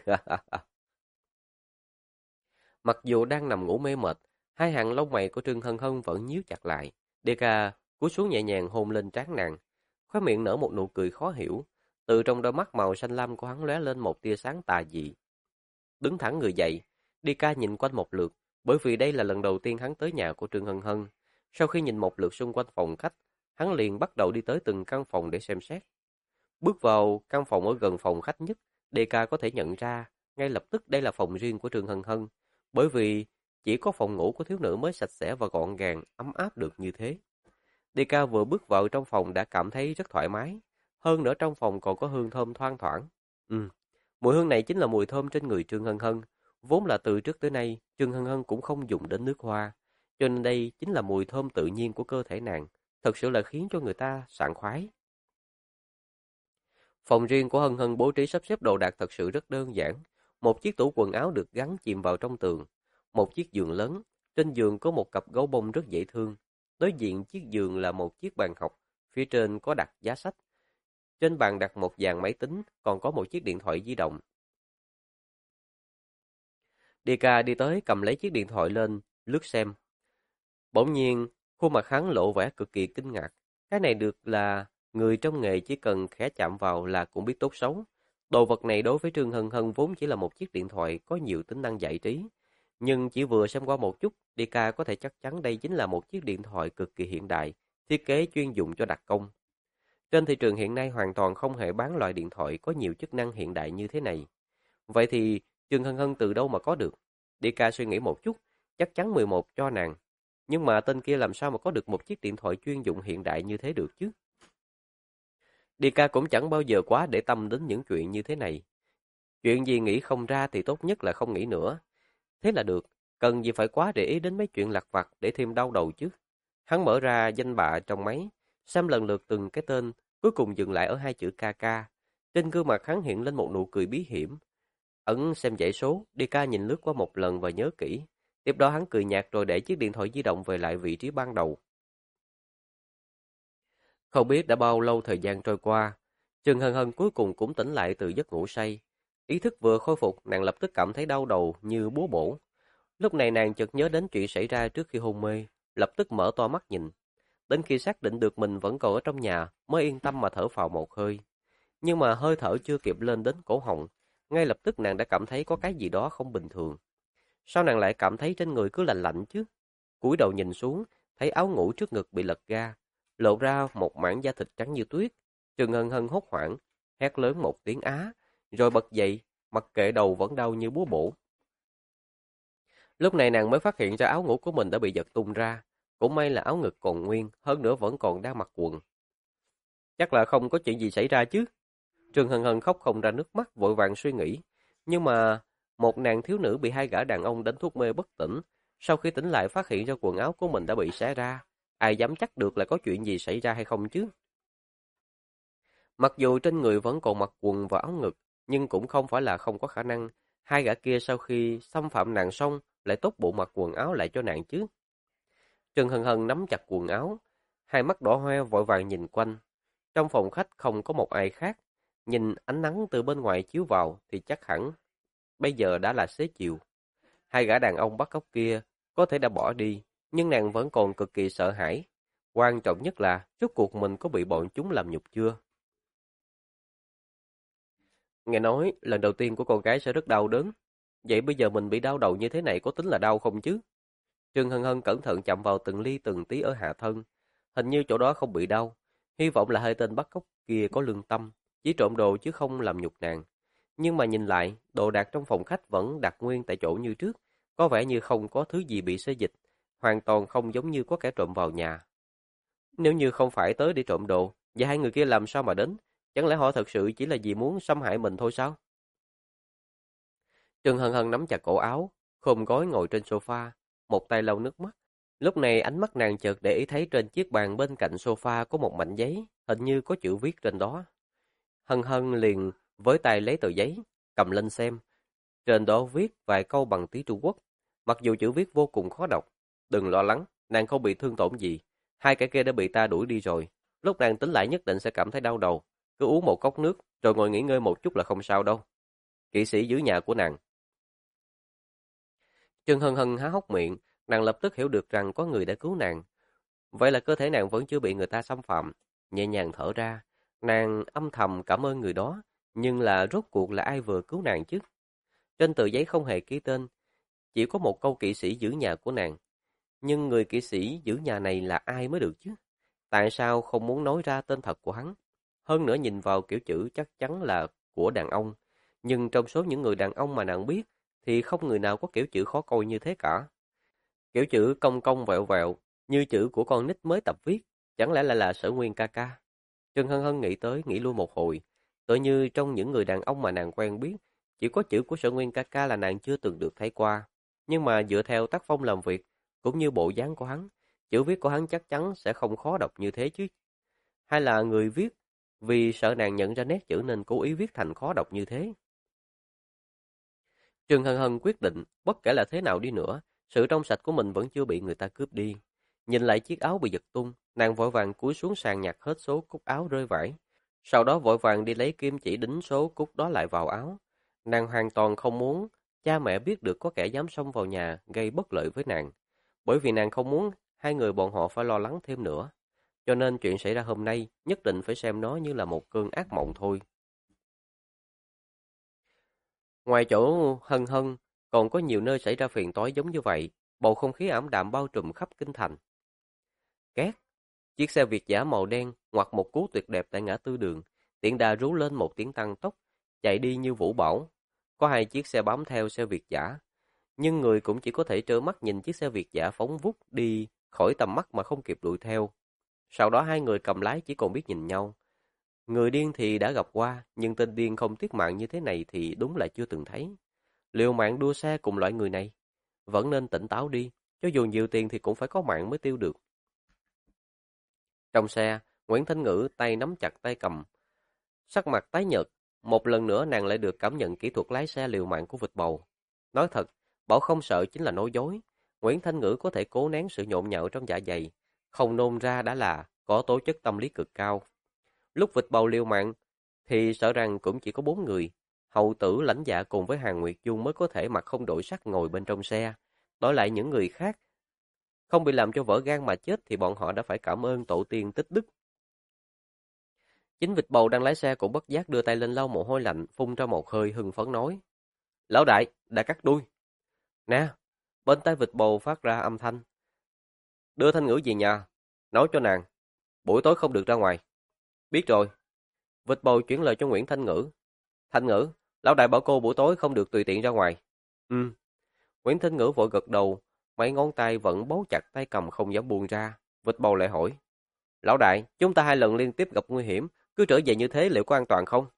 Mặc dù đang nằm ngủ mê mệt, hai hàng lông mày của Trương Hân Hân vẫn nhíu chặt lại. DK cúi xuống nhẹ nhàng hôn lên trán nàng. khóe miệng nở một nụ cười khó hiểu. Từ trong đôi mắt màu xanh lam của hắn lóe lên một tia sáng tà dị. Đứng thẳng người dậy, đi ca nhìn quanh một lượt, bởi vì đây là lần đầu tiên hắn tới nhà của Trương Hân Hân. Sau khi nhìn một lượt xung quanh phòng khách, hắn liền bắt đầu đi tới từng căn phòng để xem xét. Bước vào căn phòng ở gần phòng khách nhất, DK có thể nhận ra ngay lập tức đây là phòng riêng của Trương Hân Hân, bởi vì chỉ có phòng ngủ của thiếu nữ mới sạch sẽ và gọn gàng, ấm áp được như thế. DK vừa bước vào trong phòng đã cảm thấy rất thoải mái, hơn nữa trong phòng còn có hương thơm thoang thoảng. Mùi hương này chính là mùi thơm trên người Trương Hân Hân, vốn là từ trước tới nay Trương Hân Hân cũng không dùng đến nước hoa, cho nên đây chính là mùi thơm tự nhiên của cơ thể nàng, thật sự là khiến cho người ta sảng khoái. Phòng riêng của Hân Hân bố trí sắp xếp đồ đạc thật sự rất đơn giản. Một chiếc tủ quần áo được gắn chìm vào trong tường. Một chiếc giường lớn. Trên giường có một cặp gấu bông rất dễ thương. Đối diện chiếc giường là một chiếc bàn học. Phía trên có đặt giá sách. Trên bàn đặt một dàn máy tính, còn có một chiếc điện thoại di động. Dika đi tới cầm lấy chiếc điện thoại lên, lướt xem. Bỗng nhiên, khuôn mặt hắn lộ vẻ cực kỳ kinh ngạc. Cái này được là người trong nghề chỉ cần khẽ chạm vào là cũng biết tốt xấu. Đồ vật này đối với Trương Hân Hân vốn chỉ là một chiếc điện thoại có nhiều tính năng giải trí. Nhưng chỉ vừa xem qua một chút, Dika có thể chắc chắn đây chính là một chiếc điện thoại cực kỳ hiện đại, thiết kế chuyên dụng cho đặc công. Trên thị trường hiện nay hoàn toàn không hề bán loại điện thoại có nhiều chức năng hiện đại như thế này. Vậy thì Trương Hân Hân từ đâu mà có được? Dika suy nghĩ một chút, chắc chắn 11 cho nàng. Nhưng mà tên kia làm sao mà có được một chiếc điện thoại chuyên dụng hiện đại như thế được chứ? Dika cũng chẳng bao giờ quá để tâm đến những chuyện như thế này. Chuyện gì nghĩ không ra thì tốt nhất là không nghĩ nữa. Thế là được, cần gì phải quá để ý đến mấy chuyện lặt vặt để thêm đau đầu chứ. Hắn mở ra danh bạ trong máy, xem lần lượt từng cái tên, cuối cùng dừng lại ở hai chữ KK. Trên gương mặt hắn hiện lên một nụ cười bí hiểm. Ấn xem dãy số, Dika nhìn lướt qua một lần và nhớ kỹ. Tiếp đó hắn cười nhạt rồi để chiếc điện thoại di động về lại vị trí ban đầu. Không biết đã bao lâu thời gian trôi qua, Trương Hân Hân cuối cùng cũng tỉnh lại từ giấc ngủ say. Ý thức vừa khôi phục, nàng lập tức cảm thấy đau đầu như búa bổ. Lúc này nàng chợt nhớ đến chuyện xảy ra trước khi hôn mê, lập tức mở to mắt nhìn. Đến khi xác định được mình vẫn còn ở trong nhà, mới yên tâm mà thở phào một hơi. Nhưng mà hơi thở chưa kịp lên đến cổ họng, ngay lập tức nàng đã cảm thấy có cái gì đó không bình thường. Sao nàng lại cảm thấy trên người cứ lạnh lạnh chứ? Cúi đầu nhìn xuống, thấy áo ngủ trước ngực bị lật ra, lộ ra một mảng da thịt trắng như tuyết. Trương Hân Hân hốt hoảng, hét lớn một tiếng á, rồi bật dậy, mặc kệ đầu vẫn đau như búa bổ. Lúc này nàng mới phát hiện ra áo ngủ của mình đã bị giật tung ra, cũng may là áo ngực còn nguyên, hơn nữa vẫn còn đang mặc quần. Chắc là không có chuyện gì xảy ra chứ. Trương Hân Hân khóc không ra nước mắt, vội vàng suy nghĩ. Nhưng mà một nàng thiếu nữ bị hai gã đàn ông đánh thuốc mê bất tỉnh, sau khi tỉnh lại phát hiện ra quần áo của mình đã bị xé ra. Ai dám chắc được là có chuyện gì xảy ra hay không chứ? Mặc dù trên người vẫn còn mặc quần và áo ngực, nhưng cũng không phải là không có khả năng. Hai gã kia sau khi xâm phạm nàng xong, lại tốt bụng mặc quần áo lại cho nàng chứ. Trần Hân Hân nắm chặt quần áo, hai mắt đỏ hoe vội vàng nhìn quanh. Trong phòng khách không có một ai khác. Nhìn ánh nắng từ bên ngoài chiếu vào thì chắc hẳn bây giờ đã là xế chiều. Hai gã đàn ông bắt cóc kia có thể đã bỏ đi, nhưng nàng vẫn còn cực kỳ sợ hãi. Quan trọng nhất là rốt cuộc mình có bị bọn chúng làm nhục chưa? Nghe nói lần đầu tiên của con gái sẽ rất đau đớn. Vậy bây giờ mình bị đau đầu như thế này có tính là đau không chứ? Trương Hân Hân cẩn thận chạm vào từng ly từng tí ở hạ thân. Hình như chỗ đó không bị đau. Hy vọng là hai tên bắt cóc kia có lương tâm, chỉ trộm đồ chứ không làm nhục nàng. Nhưng mà nhìn lại, đồ đạc trong phòng khách vẫn đặt nguyên tại chỗ như trước. Có vẻ như không có thứ gì bị xê dịch. Hoàn toàn không giống như có kẻ trộm vào nhà. Nếu như không phải tới để trộm đồ, vậy hai người kia làm sao mà đến? Chẳng lẽ họ thật sự chỉ là vì muốn xâm hại mình thôi sao? Trương Hân Hân nắm chặt cổ áo, khom gối ngồi trên sofa, một tay lau nước mắt. Lúc này ánh mắt nàng chợt để ý thấy trên chiếc bàn bên cạnh sofa có một mảnh giấy, hình như có chữ viết trên đó. Hân Hân liền với tay lấy tờ giấy, cầm lên xem. Trên đó viết vài câu bằng tiếng Trung Quốc, mặc dù chữ viết vô cùng khó đọc. Đừng lo lắng, nàng không bị thương tổn gì. Hai kẻ kia đã bị ta đuổi đi rồi. Lúc nàng tính lại nhất định sẽ cảm thấy đau đầu. Cứ uống một cốc nước, rồi ngồi nghỉ ngơi một chút là không sao đâu. Kỵ sĩ giữ nhà của nàng. Trương Hân Hân há hốc miệng, nàng lập tức hiểu được rằng có người đã cứu nàng. Vậy là cơ thể nàng vẫn chưa bị người ta xâm phạm. nhẹ nhàng thở ra, nàng âm thầm cảm ơn người đó, nhưng là rốt cuộc là ai vừa cứu nàng chứ? Trên tờ giấy không hề ký tên, chỉ có một câu kỵ sĩ giữ nhà của nàng. Nhưng người kỵ sĩ giữ nhà này là ai mới được chứ? Tại sao không muốn nói ra tên thật của hắn? Hơn nữa nhìn vào kiểu chữ chắc chắn là của đàn ông. Nhưng trong số những người đàn ông mà nàng biết, thì không người nào có kiểu chữ khó coi như thế cả. Kiểu chữ cong cong vẹo vẹo, như chữ của con nít mới tập viết, chẳng lẽ lại là Sở Nguyên ca ca? Trần Hân Hân nghĩ tới, nghĩ lui một hồi. Tự như trong những người đàn ông mà nàng quen biết, chỉ có chữ của Sở Nguyên ca ca là nàng chưa từng được thấy qua. Nhưng mà dựa theo tác phong làm việc, cũng như bộ dáng của hắn, chữ viết của hắn chắc chắn sẽ không khó đọc như thế chứ. Hay là người viết, vì sợ nàng nhận ra nét chữ nên cố ý viết thành khó đọc như thế. Trần Hân Hân quyết định, bất kể là thế nào đi nữa, sự trong sạch của mình vẫn chưa bị người ta cướp đi. Nhìn lại chiếc áo bị giật tung, nàng vội vàng cúi xuống sàn nhặt hết số cúc áo rơi vãi. Sau đó vội vàng đi lấy kim chỉ đính số cúc đó lại vào áo. Nàng hoàn toàn không muốn cha mẹ biết được có kẻ dám xông vào nhà gây bất lợi với nàng. Bởi vì nàng không muốn hai người bọn họ phải lo lắng thêm nữa. Cho nên chuyện xảy ra hôm nay nhất định phải xem nó như là một cơn ác mộng thôi. Ngoài chỗ Hân Hân, còn có nhiều nơi xảy ra phiền toái giống như vậy. Bầu không khí ảm đạm bao trùm khắp kinh thành. Két, chiếc xe Việt dã màu đen ngoặt một cú tuyệt đẹp tại ngã tư đường, tiện đà rú lên một tiếng tăng tốc, chạy đi như vũ bão. Có hai chiếc xe bám theo xe Việt dã, nhưng người cũng chỉ có thể trơ mắt nhìn chiếc xe Việt dã phóng vút đi khỏi tầm mắt mà không kịp đuổi theo. Sau đó hai người cầm lái chỉ còn biết nhìn nhau. Người điên thì đã gặp qua, nhưng tên điên không tiếc mạng như thế này thì đúng là chưa từng thấy. Liều mạng đua xe cùng loại người này, vẫn nên tỉnh táo đi, cho dù nhiều tiền thì cũng phải có mạng mới tiêu được. Trong xe, Nguyễn Thanh Ngữ tay nắm chặt tay cầm, sắc mặt tái nhợt. Một lần nữa nàng lại được cảm nhận kỹ thuật lái xe liều mạng của vịt bầu. Nói thật, bảo không sợ chính là nói dối. Nguyễn Thanh Ngữ có thể cố nén sự nhộn nhạo trong dạ dày, không nôn ra đã là có tố chất tâm lý cực cao. Lúc vịt bầu liều mạng thì sợ rằng cũng chỉ có 4 người. Hầu Tử, Lãnh Dạ cùng với Hàn Nguyệt Dung mới có thể mặt không đổi sắc ngồi bên trong xe. Đổi lại những người khác không bị làm cho vỡ gan mà chết thì bọn họ đã phải cảm ơn tổ tiên tích đức. Chính vịt bầu đang lái xe cũng bất giác đưa tay lên lau mồ hôi lạnh, phun ra một hơi hưng phấn nói: "Lão đại, đã cắt đuôi." "Nè." Bên tai vịt bầu phát ra âm thanh: "Đưa Thanh Ngữ về nhà, nói cho nàng, buổi tối không được ra ngoài." "Biết rồi." Vịt bầu chuyển lời cho Nguyễn Thanh Ngữ: "Thanh Ngữ, lão đại bảo cô buổi tối không được tùy tiện ra ngoài." "Ừ." Nguyễn Thanh Ngữ vội gật đầu, mấy ngón tay vẫn bấu chặt tay cầm không dám buông ra. Vịt bầu lại hỏi: "Lão đại, chúng ta 2 lần liên tiếp gặp nguy hiểm, cứ trở về như thế liệu có an toàn không?"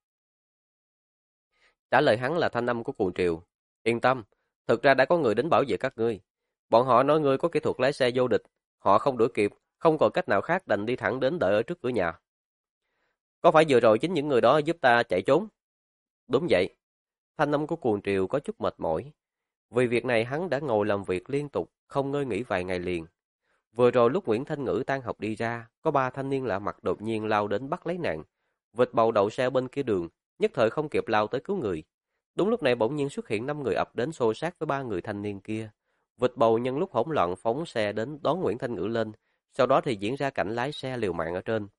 Trả lời hắn là thanh âm của Cuồng Triều: "Yên tâm, thực ra đã có người đến bảo vệ các ngươi. Bọn họ nói ngươi có kỹ thuật lái xe vô địch, họ không đuổi kịp, không còn cách nào khác đành đi thẳng đến đợi ở trước cửa nhà." "Có phải vừa rồi chính những người đó giúp ta chạy trốn?" "Đúng vậy." Thanh âm của Cuồng Triều có chút mệt mỏi. Vì việc này hắn đã ngồi làm việc liên tục, không ngơi nghỉ vài ngày liền. Vừa rồi lúc Nguyễn Thanh Ngữ tan học đi ra, có 3 thanh niên lạ mặt đột nhiên lao đến bắt lấy nàng. Vịt bầu đậu xe bên kia đường, nhất thời không kịp lao tới cứu người. Đúng lúc này bỗng nhiên xuất hiện 5 người ập đến xô xát với 3 người thanh niên kia. Vịt bầu nhân lúc hỗn loạn phóng xe đến đón Nguyễn Thanh Ngữ lên, sau đó thì diễn ra cảnh lái xe liều mạng ở trên.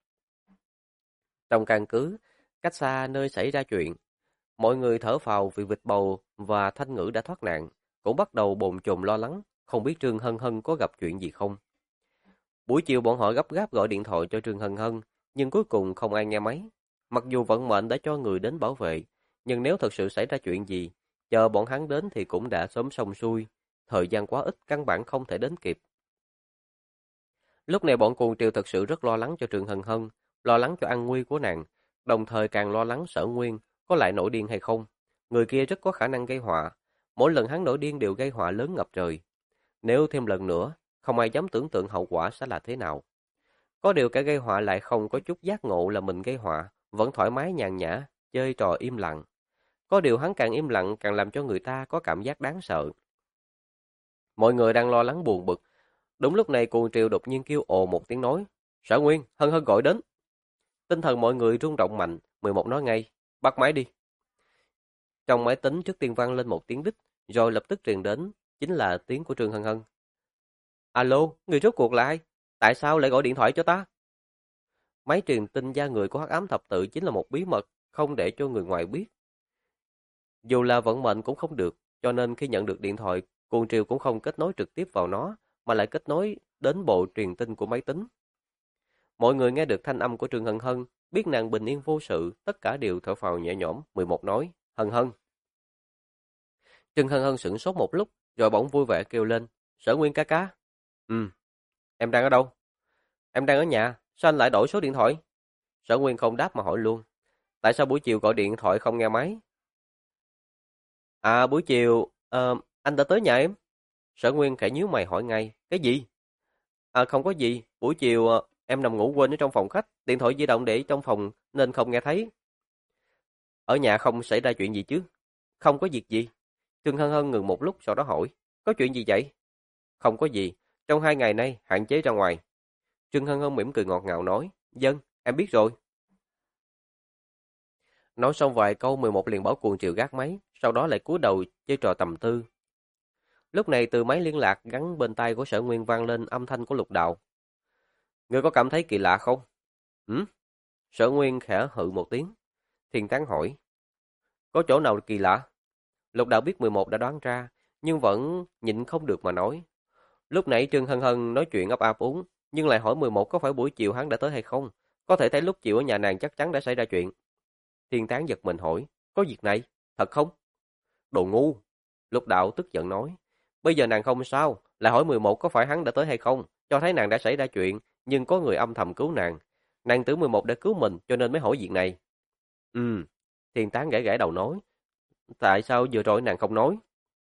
Trong căn cứ, cách xa nơi xảy ra chuyện, mọi người thở phào vì vịt bầu và Thanh Ngữ đã thoát nạn, cũng bắt đầu bồn chồn lo lắng, không biết Trương Hân Hân có gặp chuyện gì không. Buổi chiều bọn họ gấp gáp gọi điện thoại cho Trương Hân Hân, nhưng cuối cùng không ai nghe máy. Mặc dù vận mệnh đã cho người đến bảo vệ, nhưng nếu thật sự xảy ra chuyện gì, chờ bọn hắn đến thì cũng đã sớm xong xuôi, thời gian quá ít căn bản không thể đến kịp. Lúc này bọn Cuồng Triều thật sự rất lo lắng cho Trương Hân Hân, lo lắng cho an nguy của nàng, đồng thời càng lo lắng Sở Nguyên có lại nổi điên hay không. Người kia rất có khả năng gây họa, mỗi lần hắn nổi điên đều gây họa lớn ngập trời. Nếu thêm lần nữa, không ai dám tưởng tượng hậu quả sẽ là thế nào. Có điều kẻ gây họa lại không có chút giác ngộ là mình gây họa, vẫn thoải mái nhàn nhã, chơi trò im lặng. Có điều hắn càng im lặng càng làm cho người ta có cảm giác đáng sợ. Mọi người đang lo lắng buồn bực. Đúng lúc này Cuồng Triều đột nhiên kêu ồ một tiếng nói: "Sở Nguyên, Hân Hân gọi đến." Tinh thần mọi người rung động mạnh, 11 nói ngay: "Bắt máy đi." Trong máy tính trước tiên vang lên một tiếng đích, rồi lập tức truyền đến, chính là tiếng của Trương Hân Hân. "Alo, người rốt cuộc là ai? Tại sao lại gọi điện thoại cho ta?" Máy truyền tin da người của Hắc Ám Thập Tự chính là một bí mật không để cho người ngoài biết. Dù là vận mệnh cũng không được, cho nên khi nhận được điện thoại, Cuồng Triều cũng không kết nối trực tiếp vào nó, mà lại kết nối đến bộ truyền tin của máy tính. Mọi người nghe được thanh âm của Trương Hân Hân, biết nàng bình yên vô sự, tất cả đều thở phào nhẹ nhõm. 11 nói, Hân Hân. Trương Hân Hân sửng sốt một lúc, rồi bỗng vui vẻ kêu lên, Sở Nguyên ca ca. Ừ, em đang ở đâu? Em đang ở nhà, sao anh lại đổi số điện thoại? Sở Nguyên không đáp mà hỏi luôn, tại sao buổi chiều gọi điện thoại không nghe máy? À, buổi chiều, anh đã tới nhà em. Sở Nguyên khẽ nhíu mày hỏi ngay, cái gì? À, không có gì, buổi chiều em nằm ngủ quên ở trong phòng khách, điện thoại di động để trong phòng nên không nghe thấy. Ở nhà không xảy ra chuyện gì chứ? Không có việc gì. Trương Hân Hân ngừng một lúc sau đó hỏi, có chuyện gì vậy? Không có gì, trong 2 ngày nay hạn chế ra ngoài. Trương Hân Hân mỉm cười ngọt ngào nói, dân, em biết rồi. Nói xong vài câu 11 liền bảo Cuồng Triều gác máy, sau đó lại cúi đầu chơi trò tầm tư. Lúc này từ máy liên lạc gắn bên tai của Sở Nguyên vang lên âm thanh của Lục Đạo. Ngươi có cảm thấy kỳ lạ không? Ừ? Sở Nguyên khẽ hự một tiếng. Thiên Tán hỏi. Có chỗ nào kỳ lạ? Lục Đạo biết 11 đã đoán ra, nhưng vẫn nhịn không được mà nói. Lúc nãy Trương Hân Hân nói chuyện ấp áp úng, nhưng lại hỏi 11 có phải buổi chiều hắn đã tới hay không? Có thể thấy lúc chiều ở nhà nàng chắc chắn đã xảy ra chuyện. Thiên Tán giật mình hỏi. Có việc này? Thật không? Đồ ngu! Lục Đạo tức giận nói. Bây giờ nàng không sao, lại hỏi 11 có phải hắn đã tới hay không, cho thấy nàng đã xảy ra chuyện, nhưng có người âm thầm cứu nàng. Nàng tưởng 11 đã cứu mình, cho nên mới hỏi việc này. Thiên Tán gãi gãi đầu nói. Tại sao vừa rồi nàng không nói?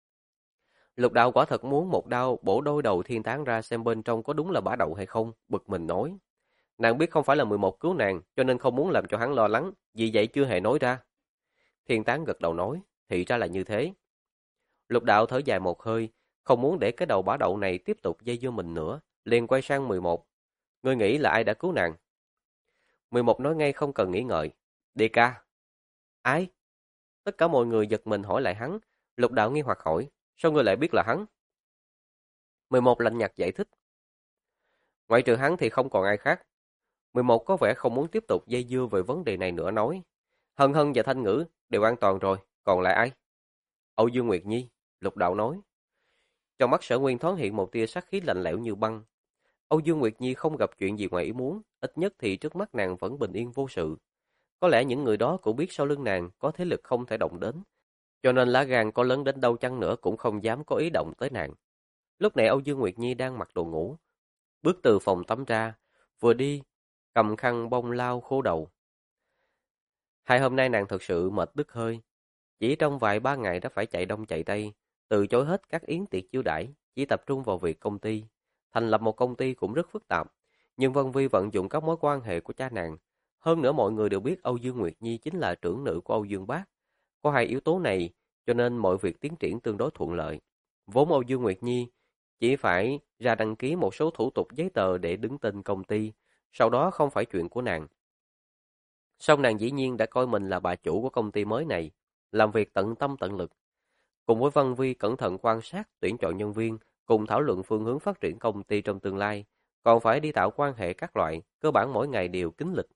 Lục Đạo quả thật muốn một đao bổ đôi đầu Thiên Tán ra xem bên trong có đúng là bả đậu hay không, bực mình nói. Nàng biết không phải là 11 cứu nàng, cho nên không muốn làm cho hắn lo lắng, vì vậy chưa hề nói ra. Thiên Tán gật đầu nói, thì ra là như thế. Lục Đạo thở dài một hơi, không muốn để cái đầu bả đậu này tiếp tục dây dưa mình nữa, liền quay sang 11. Ngươi nghĩ là ai đã cứu nàng? 11 nói ngay không cần nghĩ ngợi. Đi ca. Ai? Tất cả mọi người giật mình hỏi lại hắn. Lục Đạo nghi hoặc hỏi, sao ngươi lại biết là hắn? 11 lạnh nhạt giải thích. Ngoại trừ hắn thì không còn ai khác. 11 có vẻ không muốn tiếp tục dây dưa về vấn đề này nữa nói. Hân Hân và Thanh Ngữ đều an toàn rồi, còn lại ai? Âu Dương Nguyệt Nhi, Lục Đạo nói. Trong mắt Sở Nguyên thoáng hiện một tia sát khí lạnh lẽo như băng. Âu Dương Nguyệt Nhi không gặp chuyện gì ngoài ý muốn, ít nhất thì trước mắt nàng vẫn bình yên vô sự. Có lẽ những người đó cũng biết sau lưng nàng có thế lực không thể động đến, cho nên lá gan có lớn đến đâu chăng nữa cũng không dám có ý động tới nàng. Lúc này Âu Dương Nguyệt Nhi đang mặc đồ ngủ, bước từ phòng tắm ra, vừa đi, cầm khăn bông lau khô đầu. Hai hôm nay nàng thật sự mệt đứt hơi, chỉ trong vài ba ngày đã phải chạy đông chạy tây, từ chối hết các yến tiệc chiêu đãi, chỉ tập trung vào việc công ty. Thành lập một công ty cũng rất phức tạp, nhưng Vân Vi vận dụng các mối quan hệ của cha nàng. Hơn nữa mọi người đều biết Âu Dương Nguyệt Nhi chính là trưởng nữ của Âu Dương Bác. Có hai yếu tố này, cho nên mọi việc tiến triển tương đối thuận lợi. Vốn Âu Dương Nguyệt Nhi chỉ phải ra đăng ký một số thủ tục giấy tờ để đứng tên công ty, sau đó không phải chuyện của nàng. Song nàng dĩ nhiên đã coi mình là bà chủ của công ty mới này, làm việc tận tâm tận lực. Cùng với Vân Vi cẩn thận quan sát, tuyển chọn nhân viên, cùng thảo luận phương hướng phát triển công ty trong tương lai, còn phải đi tạo quan hệ các loại, cơ bản mỗi ngày đều kín lịch.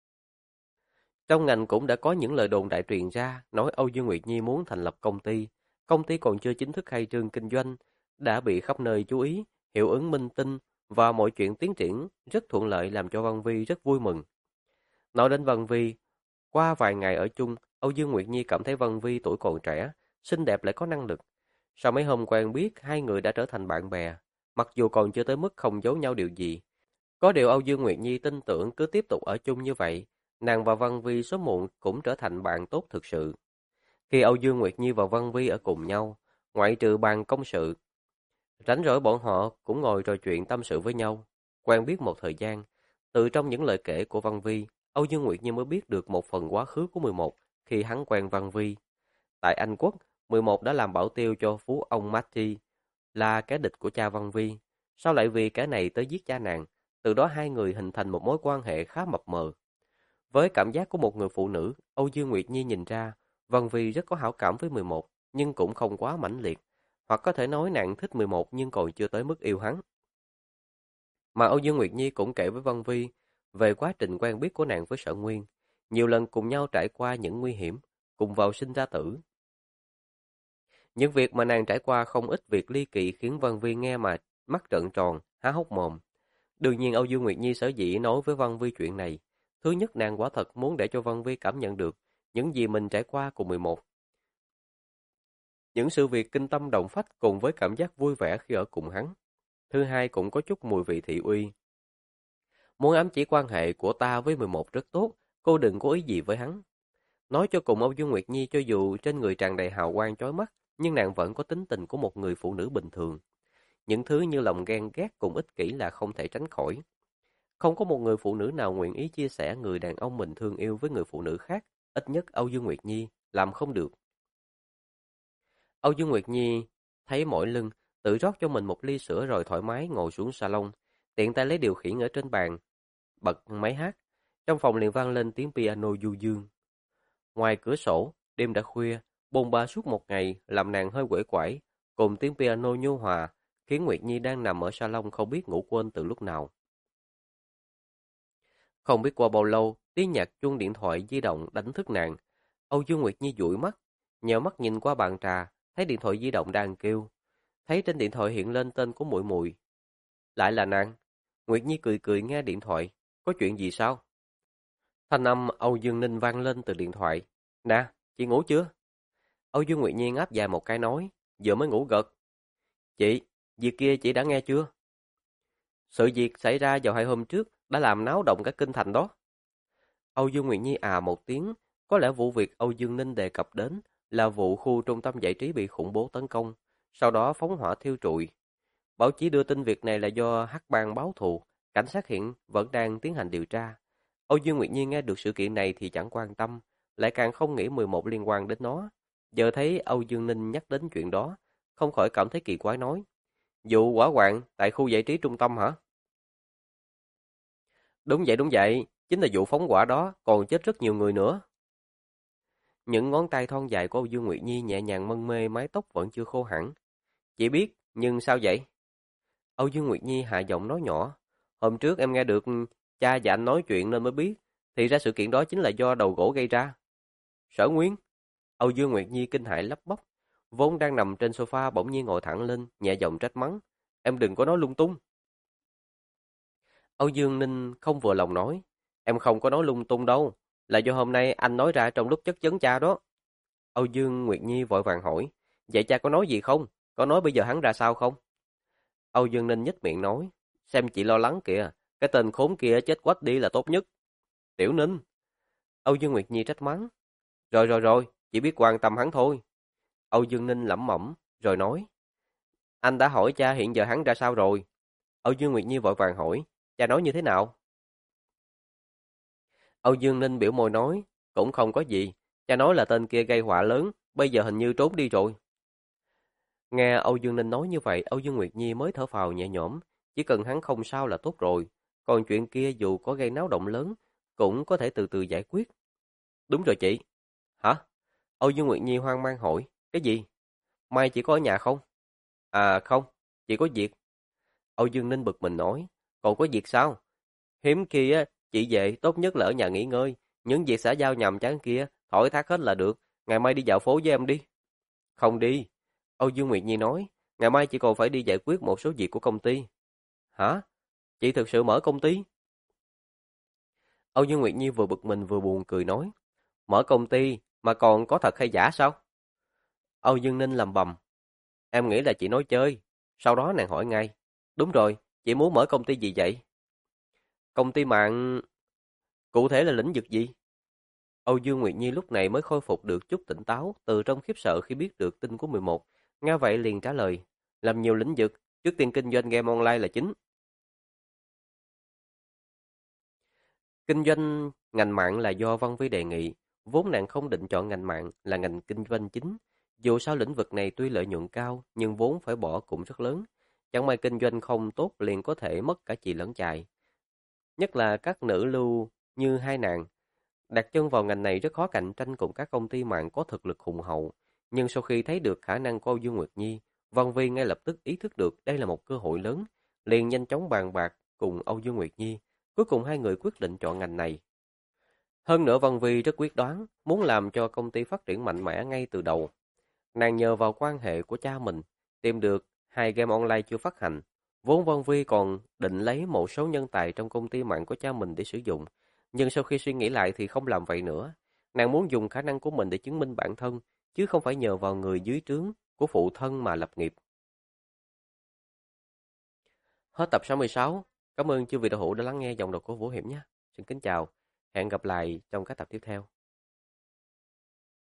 Trong ngành cũng đã có những lời đồn đại truyền ra, nói Âu Dương Nguyệt Nhi muốn thành lập công ty còn chưa chính thức khai trương kinh doanh, đã bị khắp nơi chú ý, hiệu ứng minh tinh và mọi chuyện tiến triển rất thuận lợi làm cho Vân Vi rất vui mừng. Nói đến Vân Vi, qua vài ngày ở chung, Âu Dương Nguyệt Nhi cảm thấy Vân Vi tuổi còn trẻ, xinh đẹp lại có năng lực. Sau mấy hôm quen biết, hai người đã trở thành bạn bè, mặc dù còn chưa tới mức không giấu nhau điều gì. Có điều Âu Dương Nguyệt Nhi tin tưởng cứ tiếp tục ở chung như vậy, nàng và Vân Vi sớm muộn cũng trở thành bạn tốt thực sự. Khi Âu Dương Nguyệt Nhi và Vân Vi ở cùng nhau, ngoại trừ bàn công sự, rảnh rỗi bọn họ cũng ngồi trò chuyện tâm sự với nhau. Quen biết một thời gian, từ trong những lời kể của Vân Vi, Âu Dương Nguyệt Nhi mới biết được một phần quá khứ của 11 khi hắn quen Vân Vi. Tại Anh Quốc, 11 đã làm bảo tiêu cho phú ông Matty, là kẻ địch của cha Vân Vi. Sau lại vì kẻ này tới giết cha nàng, từ đó hai người hình thành một mối quan hệ khá mập mờ. Với cảm giác của một người phụ nữ, Âu Dương Nguyệt Nhi nhìn ra, Vân Vi rất có hảo cảm với 11, nhưng cũng không quá mãnh liệt. Hoặc có thể nói nàng thích 11 nhưng còn chưa tới mức yêu hắn. Mà Âu Dương Nguyệt Nhi cũng kể với Vân Vi, về quá trình quen biết của nàng với Sở Nguyên, nhiều lần cùng nhau trải qua những nguy hiểm, cùng vào sinh ra tử. Những việc mà nàng trải qua không ít việc ly kỳ khiến Văn Vi nghe mà mắt trợn tròn, há hốc mồm. Đương nhiên Âu Dương Nguyệt Nhi sở dĩ nói với Văn Vi chuyện này. Thứ nhất, nàng quả thật muốn để cho Văn Vi cảm nhận được những gì mình trải qua cùng 11. Những sự việc kinh tâm động phách cùng với cảm giác vui vẻ khi ở cùng hắn. Thứ hai, cũng có chút mùi vị thị uy. Muốn ám chỉ quan hệ của ta với 11 rất tốt, cô đừng có ý gì với hắn. Nói cho cùng, Âu Dương Nguyệt Nhi cho dù trên người tràn đầy hào quang chói mắt, nhưng nàng vẫn có tính tình của một người phụ nữ bình thường. Những thứ như lòng ghen ghét cùng ích kỷ là không thể tránh khỏi. Không có một người phụ nữ nào nguyện ý chia sẻ người đàn ông mình thương yêu với người phụ nữ khác, ít nhất Âu Dương Nguyệt Nhi làm không được. Âu Dương Nguyệt Nhi thấy mỏi lưng, tự rót cho mình một ly sữa rồi thoải mái ngồi xuống salon, tiện tay lấy điều khiển ở trên bàn, bật máy hát. Trong phòng liền vang lên tiếng piano du dương. Ngoài cửa sổ, đêm đã khuya, bôn ba suốt một ngày làm nàng hơi uể oải, cùng tiếng piano nhu hòa, khiến Nguyệt Nhi đang nằm ở salon không biết ngủ quên từ lúc nào. Không biết qua bao lâu, tiếng nhạc chuông điện thoại di động đánh thức nàng. Âu Dương Nguyệt Nhi dụi mắt, nhèo mắt nhìn qua bàn trà, thấy điện thoại di động đang kêu. Thấy trên điện thoại hiện lên tên của muội muội. Lại là nàng. Nguyệt Nhi cười cười nghe điện thoại. Có chuyện gì sao? Thanh âm Âu Dương Ninh vang lên từ điện thoại. Nè, chị ngủ chưa? Âu Dương Nguyệt Nhi ngáp dài một cái nói. Vừa mới ngủ gật. Chị, việc kia chị đã nghe chưa? Sự việc xảy ra vào 2 hôm trước đã làm náo động cả kinh thành đó. Âu Dương Nguyệt Nhi à một tiếng. Có lẽ vụ việc Âu Dương Ninh đề cập đến là vụ khu trung tâm giải trí bị khủng bố tấn công, sau đó phóng hỏa thiêu trụi. Báo chí đưa tin việc này là do Hắc Bang báo thù, cảnh sát hiện vẫn đang tiến hành điều tra. Âu Dương Nguyệt Nhi nghe được sự kiện này thì chẳng quan tâm, lại càng không nghĩ 11 liên quan đến nó. Giờ thấy Âu Dương Ninh nhắc đến chuyện đó, không khỏi cảm thấy kỳ quái nói. Vụ hỏa hoạn tại khu giải trí trung tâm hả? Đúng vậy, chính là vụ phóng hỏa đó, còn chết rất nhiều người nữa. Những ngón tay thon dài của Âu Dương Nguyệt Nhi nhẹ nhàng mân mê mái tóc vẫn chưa khô hẳn. Chỉ biết, nhưng sao vậy? Âu Dương Nguyệt Nhi hạ giọng nói nhỏ. Hôm trước em nghe được cha và anh nói chuyện nên mới biết. Thì ra sự kiện đó chính là do đầu gỗ gây ra. Sở Nguyên. Âu Dương Nguyệt Nhi kinh hãi lắp bắp. Vốn đang nằm trên sofa bỗng nhiên ngồi thẳng lên, nhẹ giọng trách mắng. Em đừng có nói lung tung. Âu Dương Ninh không vừa lòng nói. Em không có nói lung tung đâu. Là do hôm nay anh nói ra trong lúc chất vấn cha đó. Âu Dương Nguyệt Nhi vội vàng hỏi. Vậy cha có nói gì không? Có nói bây giờ hắn ra sao không? Âu Dương Ninh nhếch miệng nói. Xem chị lo lắng kìa. Cái tên khốn kia chết quách đi là tốt nhất. Tiểu Ninh. Âu Dương Nguyệt Nhi trách mắng. Rồi, chỉ biết quan tâm hắn thôi. Âu Dương Ninh lẩm bẩm, rồi nói. Anh đã hỏi cha hiện giờ hắn ra sao rồi? Âu Dương Nguyệt Nhi vội vàng hỏi. Cha nói như thế nào? Âu Dương Ninh biểu môi nói. Cũng không có gì. Cha nói là tên kia gây họa lớn. Bây giờ hình như trốn đi rồi. Nghe Âu Dương Ninh nói như vậy, Âu Dương Nguyệt Nhi mới thở phào nhẹ nhõm. Chỉ cần hắn không sao là tốt rồi. Còn chuyện kia dù có gây náo động lớn, cũng có thể từ từ giải quyết. Đúng rồi chị. Hả? Âu Dương Nguyệt Nhi hoang mang hỏi. Cái gì? Mai chị có ở nhà không? À không, chị có việc. Âu Dương Ninh bực mình nói. Còn có việc sao? Hiếm khi á, chị về tốt nhất là ở nhà nghỉ ngơi. Những việc xã giao nhàm chán kia, thổi thác hết là được. Ngày mai đi dạo phố với em đi. Không đi. Âu Dương Nguyệt Nhi nói. Ngày mai chị còn phải đi giải quyết một số việc của công ty. Hả? Chị thực sự mở công ty? Âu Dương Nguyệt Nhi vừa bực mình vừa buồn cười nói. Mở công ty mà còn có thật hay giả sao? Âu Dương Ninh lầm bầm. Em nghĩ là chị nói chơi. Sau đó nàng hỏi ngay. Đúng rồi, chị muốn mở công ty gì vậy? Công ty mạng... Cụ thể là lĩnh vực gì? Âu Dương Nguyệt Nhi lúc này mới khôi phục được chút tỉnh táo từ trong khiếp sợ khi biết được tin của 11. Nghe vậy liền trả lời. Làm nhiều lĩnh vực, trước tiên kinh doanh game online là chính. Kinh doanh ngành mạng là do Văn Vi đề nghị, vốn nàng không định chọn ngành mạng là ngành kinh doanh chính. Dù sao lĩnh vực này tuy lợi nhuận cao, nhưng vốn phải bỏ cũng rất lớn. Chẳng may kinh doanh không tốt liền có thể mất cả chị lẫn chài. Nhất là các nữ lưu như hai nàng. Đặt chân vào ngành này rất khó cạnh tranh cùng các công ty mạng có thực lực hùng hậu. Nhưng sau khi thấy được khả năng của Âu Dương Nguyệt Nhi, Văn Vi ngay lập tức ý thức được đây là một cơ hội lớn, liền nhanh chóng bàn bạc cùng Âu Dương Nguyệt Nhi Cuối cùng hai người quyết định chọn ngành này. Hơn nữa Vân Vi rất quyết đoán, muốn làm cho công ty phát triển mạnh mẽ ngay từ đầu. Nàng nhờ vào quan hệ của cha mình, tìm được hai game online chưa phát hành. Vốn Vân Vi còn định lấy một số nhân tài trong công ty mạng của cha mình để sử dụng. Nhưng sau khi suy nghĩ lại thì không làm vậy nữa. Nàng muốn dùng khả năng của mình để chứng minh bản thân, chứ không phải nhờ vào người dưới trướng của phụ thân mà lập nghiệp. Hết tập 66. Cảm ơn chư vị đạo hữu đã lắng nghe giọng đọc của Vũ Hiệp nhé. Xin kính chào. Hẹn gặp lại trong các tập tiếp theo.